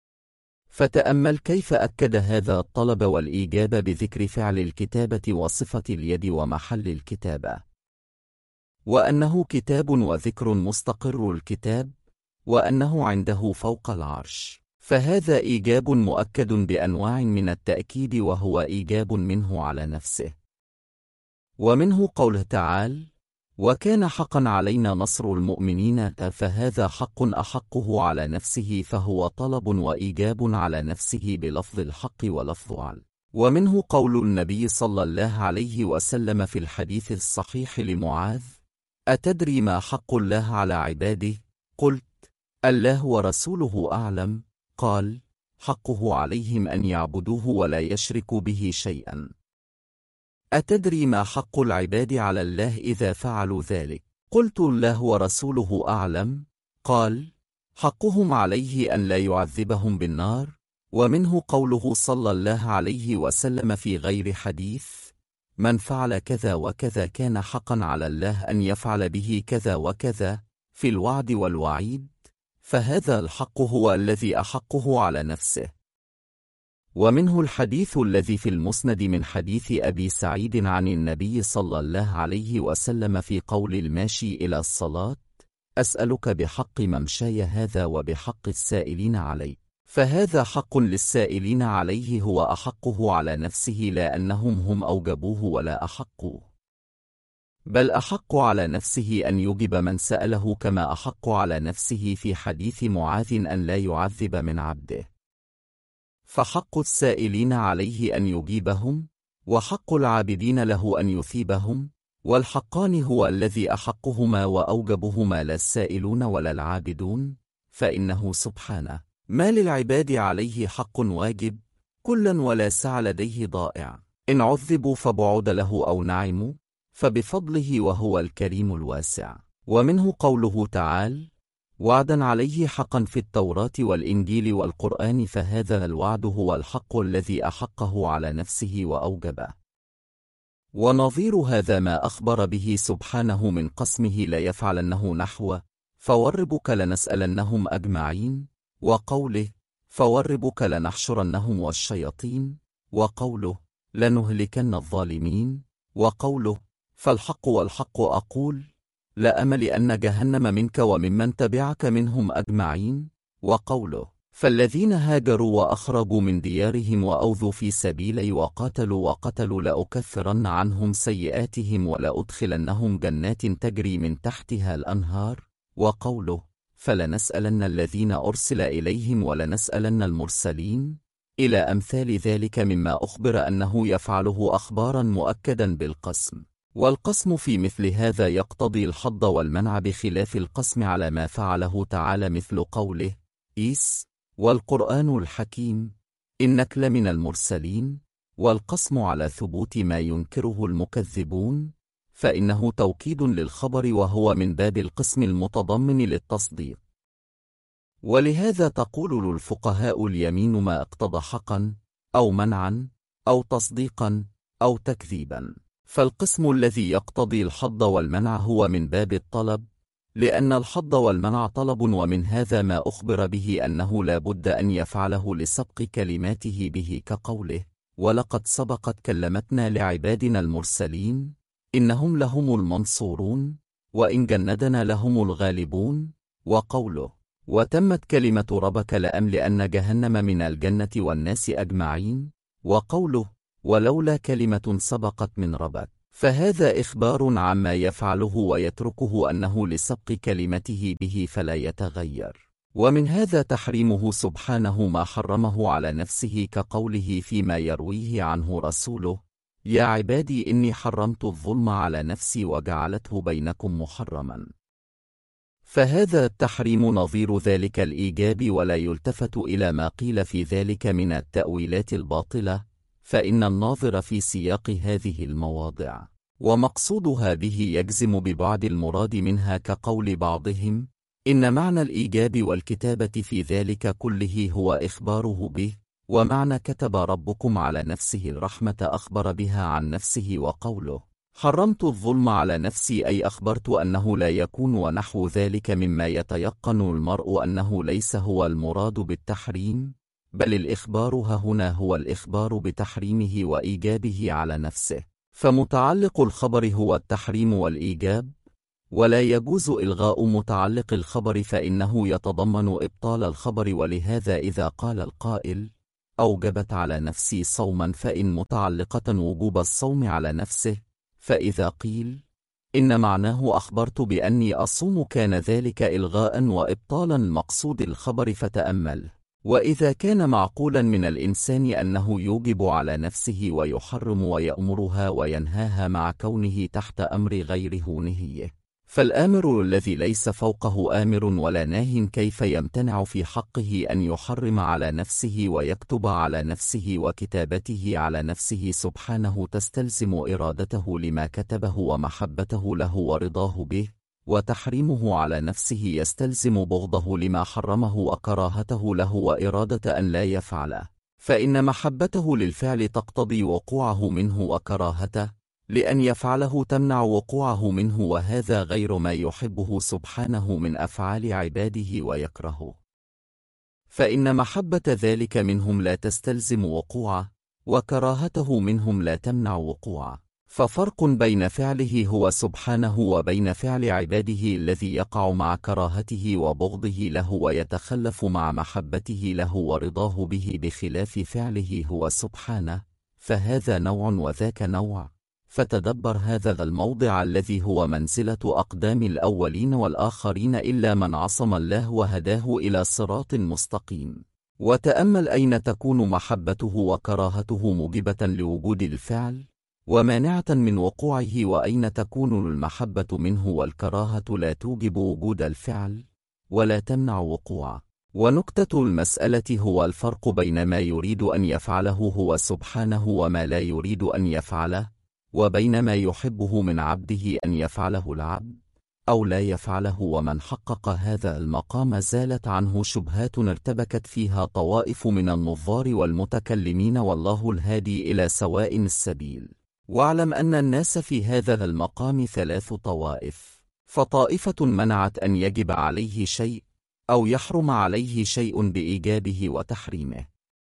فتأمل كيف أكد هذا الطلب والإيجاب بذكر فعل الكتابة وصفة اليد ومحل الكتابة، وأنه كتاب وذكر مستقر الكتاب، وأنه عنده فوق العرش. فهذا إيجاب مؤكد بأنواع من التأكيد، وهو إيجاب منه على نفسه. ومنه قوله تعالى: وكان حقا علينا نصر المؤمنين، فهذا حق أحقه على نفسه، فهو طلب وإيجاب على نفسه بلفظ الحق ولفظ على. ومنه قول النبي صلى الله عليه وسلم في الحديث الصحيح لمعاذ: أتدري ما حق الله على عباده؟ قلت: الله ورسوله أعلم. قال: حقه عليهم أن يعبدوه ولا يشركوا به شيئا. أتدري ما حق العباد على الله إذا فعلوا ذلك؟ قلت: الله ورسوله أعلم. قال: حقهم عليه أن لا يعذبهم بالنار. ومنه قوله صلى الله عليه وسلم في غير حديث: من فعل كذا وكذا كان حقا على الله أن يفعل به كذا وكذا، في الوعد والوعيد، فهذا الحق هو الذي أحقه على نفسه. ومنه الحديث الذي في المسند من حديث أبي سعيد عن النبي صلى الله عليه وسلم في قول الماشي إلى الصلاة: أسألك بحق ممشاي هذا وبحق السائلين عليه، فهذا حق للسائلين عليه هو أحقه على نفسه، لا أنهم هم أوجبوه ولا أحقوه، بل أحق على نفسه أن يجب من سأله، كما أحق على نفسه في حديث معاذ أن لا يعذب من عبده. فحق السائلين عليه أن يجيبهم، وحق العابدين له أن يثيبهم، والحقان هو الذي أحقهما وأوجبهما لا السائلون ولا العابدون، فإنه سبحانه ما للعباد عليه حق واجب كلا ولا سع لديه ضائع، إن عذبوا فبعد له أو نعموا فبفضله وهو الكريم الواسع. ومنه قوله تعالى: وعدا عليه حقا في التوراة والإنجيل والقرآن، فهذا الوعد هو الحق الذي أحقه على نفسه وأوجبه. ونظير هذا ما أخبر به سبحانه من قسمه لا يفعلنه نحو فوربك لنسألنهم أجمعين، وقوله فوربك لنحشرنهم والشياطين، وقوله لنهلكن الظالمين، وقوله فالحق والحق أقول لأملئن جهنم منك وممن تبعك منهم أجمعين، وقوله فالذين هاجروا وأخرجوا من ديارهم وأوذوا في سبيلي وقتلوا لأكفرن عنهم سيئاتهم ولأدخلنهم جنات تجري من تحتها الأنهار، وقوله فلنسألن الذين أرسل إليهم ولنسألن المرسلين، إلى أمثال ذلك مما أخبر أنه يفعله أخبارا مؤكدا بالقسم. والقسم في مثل هذا يقتضي الحظ والمنع، بخلاف القسم على ما فعله تعالى، مثل قوله والقرآن الحكيم إنك لمن المرسلين، والقسم على ثبوت ما ينكره المكذبون، فإنه توكيد للخبر، وهو من باب القسم المتضمن للتصديق. ولهذا تقول الفقهاء اليمين ما اقتضى حقا أو منعا أو تصديقا أو تكذيبا، فالقسم الذي يقتضي الحظ والمنع هو من باب الطلب، لأن الحظ والمنع طلب، ومن هذا ما أخبر به أنه لا بد أن يفعله لسبق كلماته به، كقوله ولقد سبقت كلمتنا لعبادنا المرسلين إنهم لهم المنصورون وإن جندنا لهم الغالبون، وقوله وتمت كلمة ربك لأملئن جهنم من الجنة والناس أجمعين، وقوله ولولا كلمة سبقت من ربك، فهذا إخبار عما يفعله ويتركه أنه لسبق كلمته به فلا يتغير. ومن هذا تحريمه سبحانه ما حرمه على نفسه، كقوله فيما يرويه عنه رسوله يا عبادي إني حرمت الظلم على نفسي وجعلته بينكم محرما، فهذا التحريم نظير ذلك الإيجاب، ولا يلتفت إلى ما قيل في ذلك من التأويلات الباطلة، فإن الناظر في سياق هذه المواضع ومقصودها به يجزم ببعض المراد منها، كقول بعضهم إن معنى الإيجاب والكتابة في ذلك كله هو إخباره به، ومعنى كتب ربكم على نفسه الرحمة أخبر بها عن نفسه، وقوله حرمت الظلم على نفسي أي أخبرت أنه لا يكون، ونحو ذلك مما يتيقن المرء أنه ليس هو المراد بالتحريم، بل الإخبار هنا هو الإخبار بتحريمه وإيجابه على نفسه، فمتعلق الخبر هو التحريم والإيجاب، ولا يجوز إلغاء متعلق الخبر فإنه يتضمن إبطال الخبر، ولهذا إذا قال القائل أوجبت على نفسي صوما فإن متعلقة وجوب الصوم على نفسه، فإذا قيل إن معناه أخبرت بأني أصوم كان ذلك إلغاء وإبطالا مقصود الخبر. فتأمل، وإذا كان معقولا من الإنسان أنه يوجب على نفسه ويحرم ويأمرها وينهاها مع كونه تحت أمر غيره نهيه، فالآمر الذي ليس فوقه آمر ولا ناه كيف يمتنع في حقه أن يحرم على نفسه ويكتب على نفسه؟ وكتابته على نفسه سبحانه تستلزم إرادته لما كتبه ومحبته له ورضاه به، وتحريمه على نفسه يستلزم بغضه لما حرمه وكراهته له وإرادة أن لا يفعله، فإن محبته للفعل تقتضي وقوعه منه وكراهته لأن يفعله تمنع وقوعه منه، وهذا غير ما يحبه سبحانه من أفعال عباده ويكرهه، فإن محبة ذلك منهم لا تستلزم وقوعه وكراهته منهم لا تمنع وقوعه، ففرق بين فعله هو سبحانه وبين فعل عباده الذي يقع مع كراهته وبغضه له ويتخلف مع محبته له ورضاه به، بخلاف فعله هو سبحانه، فهذا نوع وذاك نوع. فتدبر هذا الموضع الذي هو منزلة أقدام الأولين والآخرين إلا من عصم الله وهداه إلى صراط مستقيم، وتأمل أين تكون محبته وكراهته موجبة لوجود الفعل ومانعة من وقوعه، وأين تكون المحبة منه والكراهة لا توجب وجود الفعل ولا تمنع وقوعه. ونكتة المسألة هو الفرق بين ما يريد أن يفعله هو سبحانه وما لا يريد أن يفعله، وبين ما يحبه من عبده أن يفعله العبد أو لا يفعله. ومن حقق هذا المقام زالت عنه شبهات ارتبكت فيها طوائف من النظار والمتكلمين، والله الهادي إلى سواء السبيل. واعلم أن الناس في هذا المقام 3 طوائف، فطائفة منعت أن يجب عليه شيء أو يحرم عليه شيء بإيجابه وتحريمه،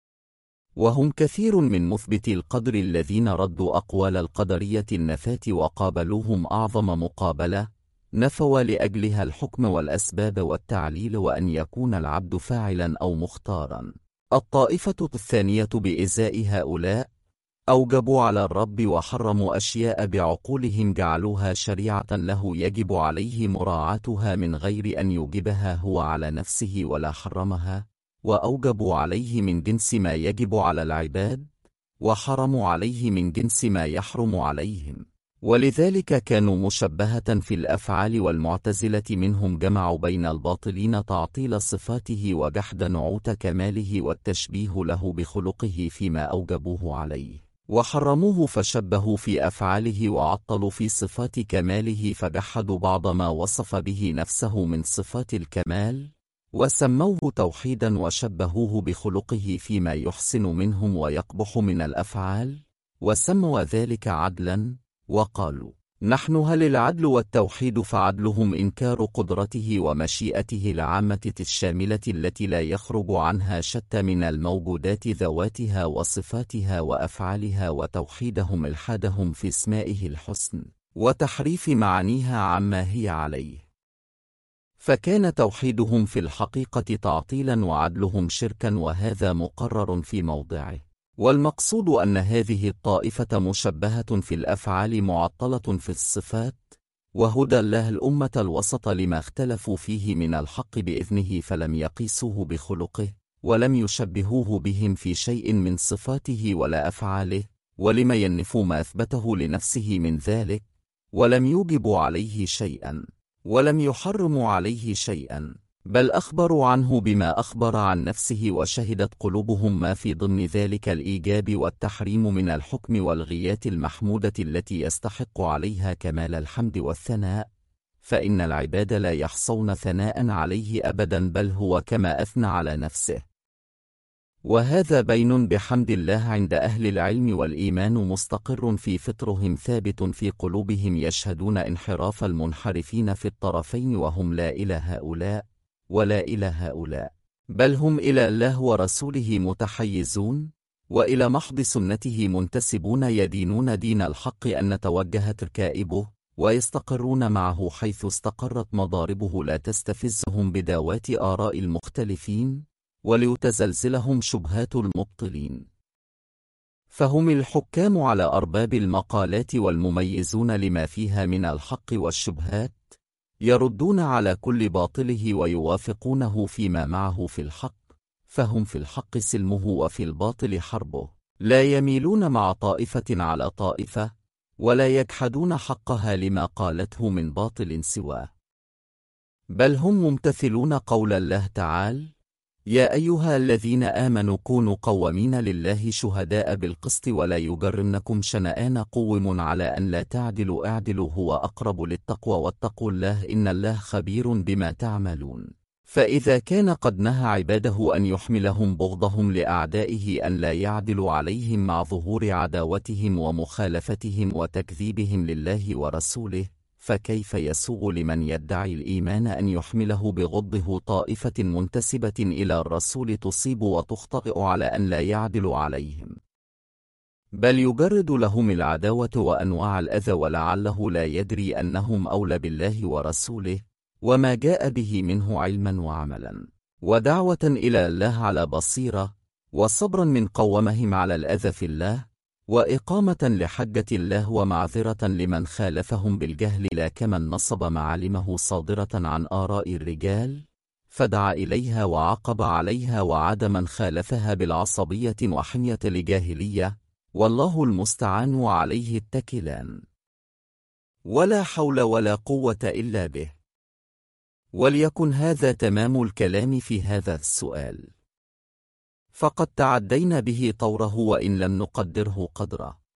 وهم كثير من مثبتي القدر الذين ردوا أقوال القدرية النفاة وقابلوهم أعظم مقابلة، نفوا لأجلها الحكم والأسباب والتعليل وأن يكون العبد فاعلا أو مختارا. الطائفة الثانية بإزاء هؤلاء أوجبوا على الرب وحرموا أشياء بعقولهم جعلوها شريعة له يجب عليه مراعاتها من غير أن يوجبها هو على نفسه ولا حرمها، وأوجبوا عليه من جنس ما يجب على العباد وحرموا عليه من جنس ما يحرم عليهم، ولذلك كانوا مشبهة في الأفعال. والمعتزلة منهم جمعوا بين الباطلين تعطيل صفاته وجحد نعوت كماله والتشبيه له بخلقه فيما أوجبوه عليه، وحرموه فشبهوا في أفعاله وعطلوا في صفات كماله فجحدوا بعض ما وصف به نفسه من صفات الكمال وسموه توحيدا، وشبهوه بخلقه فيما يحسن منهم ويقبح من الأفعال وسموا ذلك عدلا، وقالوا نحن هل العدل والتوحيد؟ فعدلهم إنكار قدرته ومشيئته العامة الشاملة التي لا يخرج عنها شتى من الموجودات ذواتها وصفاتها وأفعالها، وتوحيدهم إلحادهم في اسمائه الحسن وتحريف معانيها عما هي عليه، فكان توحيدهم في الحقيقة تعطيلا وعدلهم شركا، وهذا مقرر في موضعه. والمقصود أن هذه الطائفة مشبهة في الأفعال معطلة في الصفات، وهدى الله الأمة الوسط لما اختلفوا فيه من الحق بإذنه، فلم يقيسوه بخلقه ولم يشبهوه بهم في شيء من صفاته ولا أفعاله، ولم ينفوا ما أثبته لنفسه من ذلك، ولم يوجبوا عليه شيئا ولم يحرموا عليه شيئا، بل أخبروا عنه بما أخبر عن نفسه، وشهدت قلوبهم ما في ضمن ذلك الإيجاب والتحريم من الحكم والغيات المحمودة التي يستحق عليها كمال الحمد والثناء، فإن العباد لا يحصون ثناء عليه أبدا، بل هو كما أثنى على نفسه. وهذا بين بحمد الله عند أهل العلم، والإيمان مستقر في فطرهم ثابت في قلوبهم، يشهدون انحراف المنحرفين في الطرفين، وهم لا إلى هؤلاء ولا إلى هؤلاء، بل هم إلى الله ورسوله متحيزون، وإلى محض سنته منتسبون، يدينون دين الحق أن توجهت ركائبه ويستقرون معه حيث استقرت مضاربه لا تستفزهم بدعوات آراء المختلفين وليتزلزلهم شبهات المبطلين. فهم الحكام على أرباب المقالات والمميزون لما فيها من الحق والشبهات، يردون على كل باطله ويوافقونه فيما معه في الحق، فهم في الحق سلمه وفي الباطل حربه، لا يميلون مع طائفة على طائفة، ولا يجحدون حقها لما قالته من باطل سواه، بل هم ممتثلون قول الله تعالى: يا أيها الذين آمنوا كونوا قوامين لله شهداء بالقسط ولا يجرمنكم شنآن قوم على أن لا تعدلوا اعدلوا هو أقرب للتقوى واتقوا الله إن الله خبير بما تعملون. فإذا كان قد نهى عباده أن يحملهم بغضهم لأعدائه أن لا يعدلوا عليهم مع ظهور عداوتهم ومخالفتهم وتكذيبهم لله ورسوله، فكيف يسوغ لمن يدعي الإيمان أن يحمله بغضه طائفة منتسبة إلى الرسول تصيب وتخطئ على أن لا يعدل عليهم، بل يجرد لهم العداوة وأنواع الأذى ولعله لا يدري أنهم أولى بالله ورسوله وما جاء به منه علما وعملا ودعوة إلى الله على بصيرة، وصبرا من قومهم على الأذى في الله، وإقامة لحجة الله ومعذرة لمن خالفهم بالجهل لا كمن نصب معالمه صادرة عن آراء الرجال فدعا إليها وعقب عليها وعاد من خالفها بالعصبية وحمية لجاهلية، والله المستعان وعليه التكلان، ولا حول ولا قوة إلا به. وليكن هذا تمام الكلام في هذا السؤال، فقد تعدينا به طوره وإن لم نقدره قدره.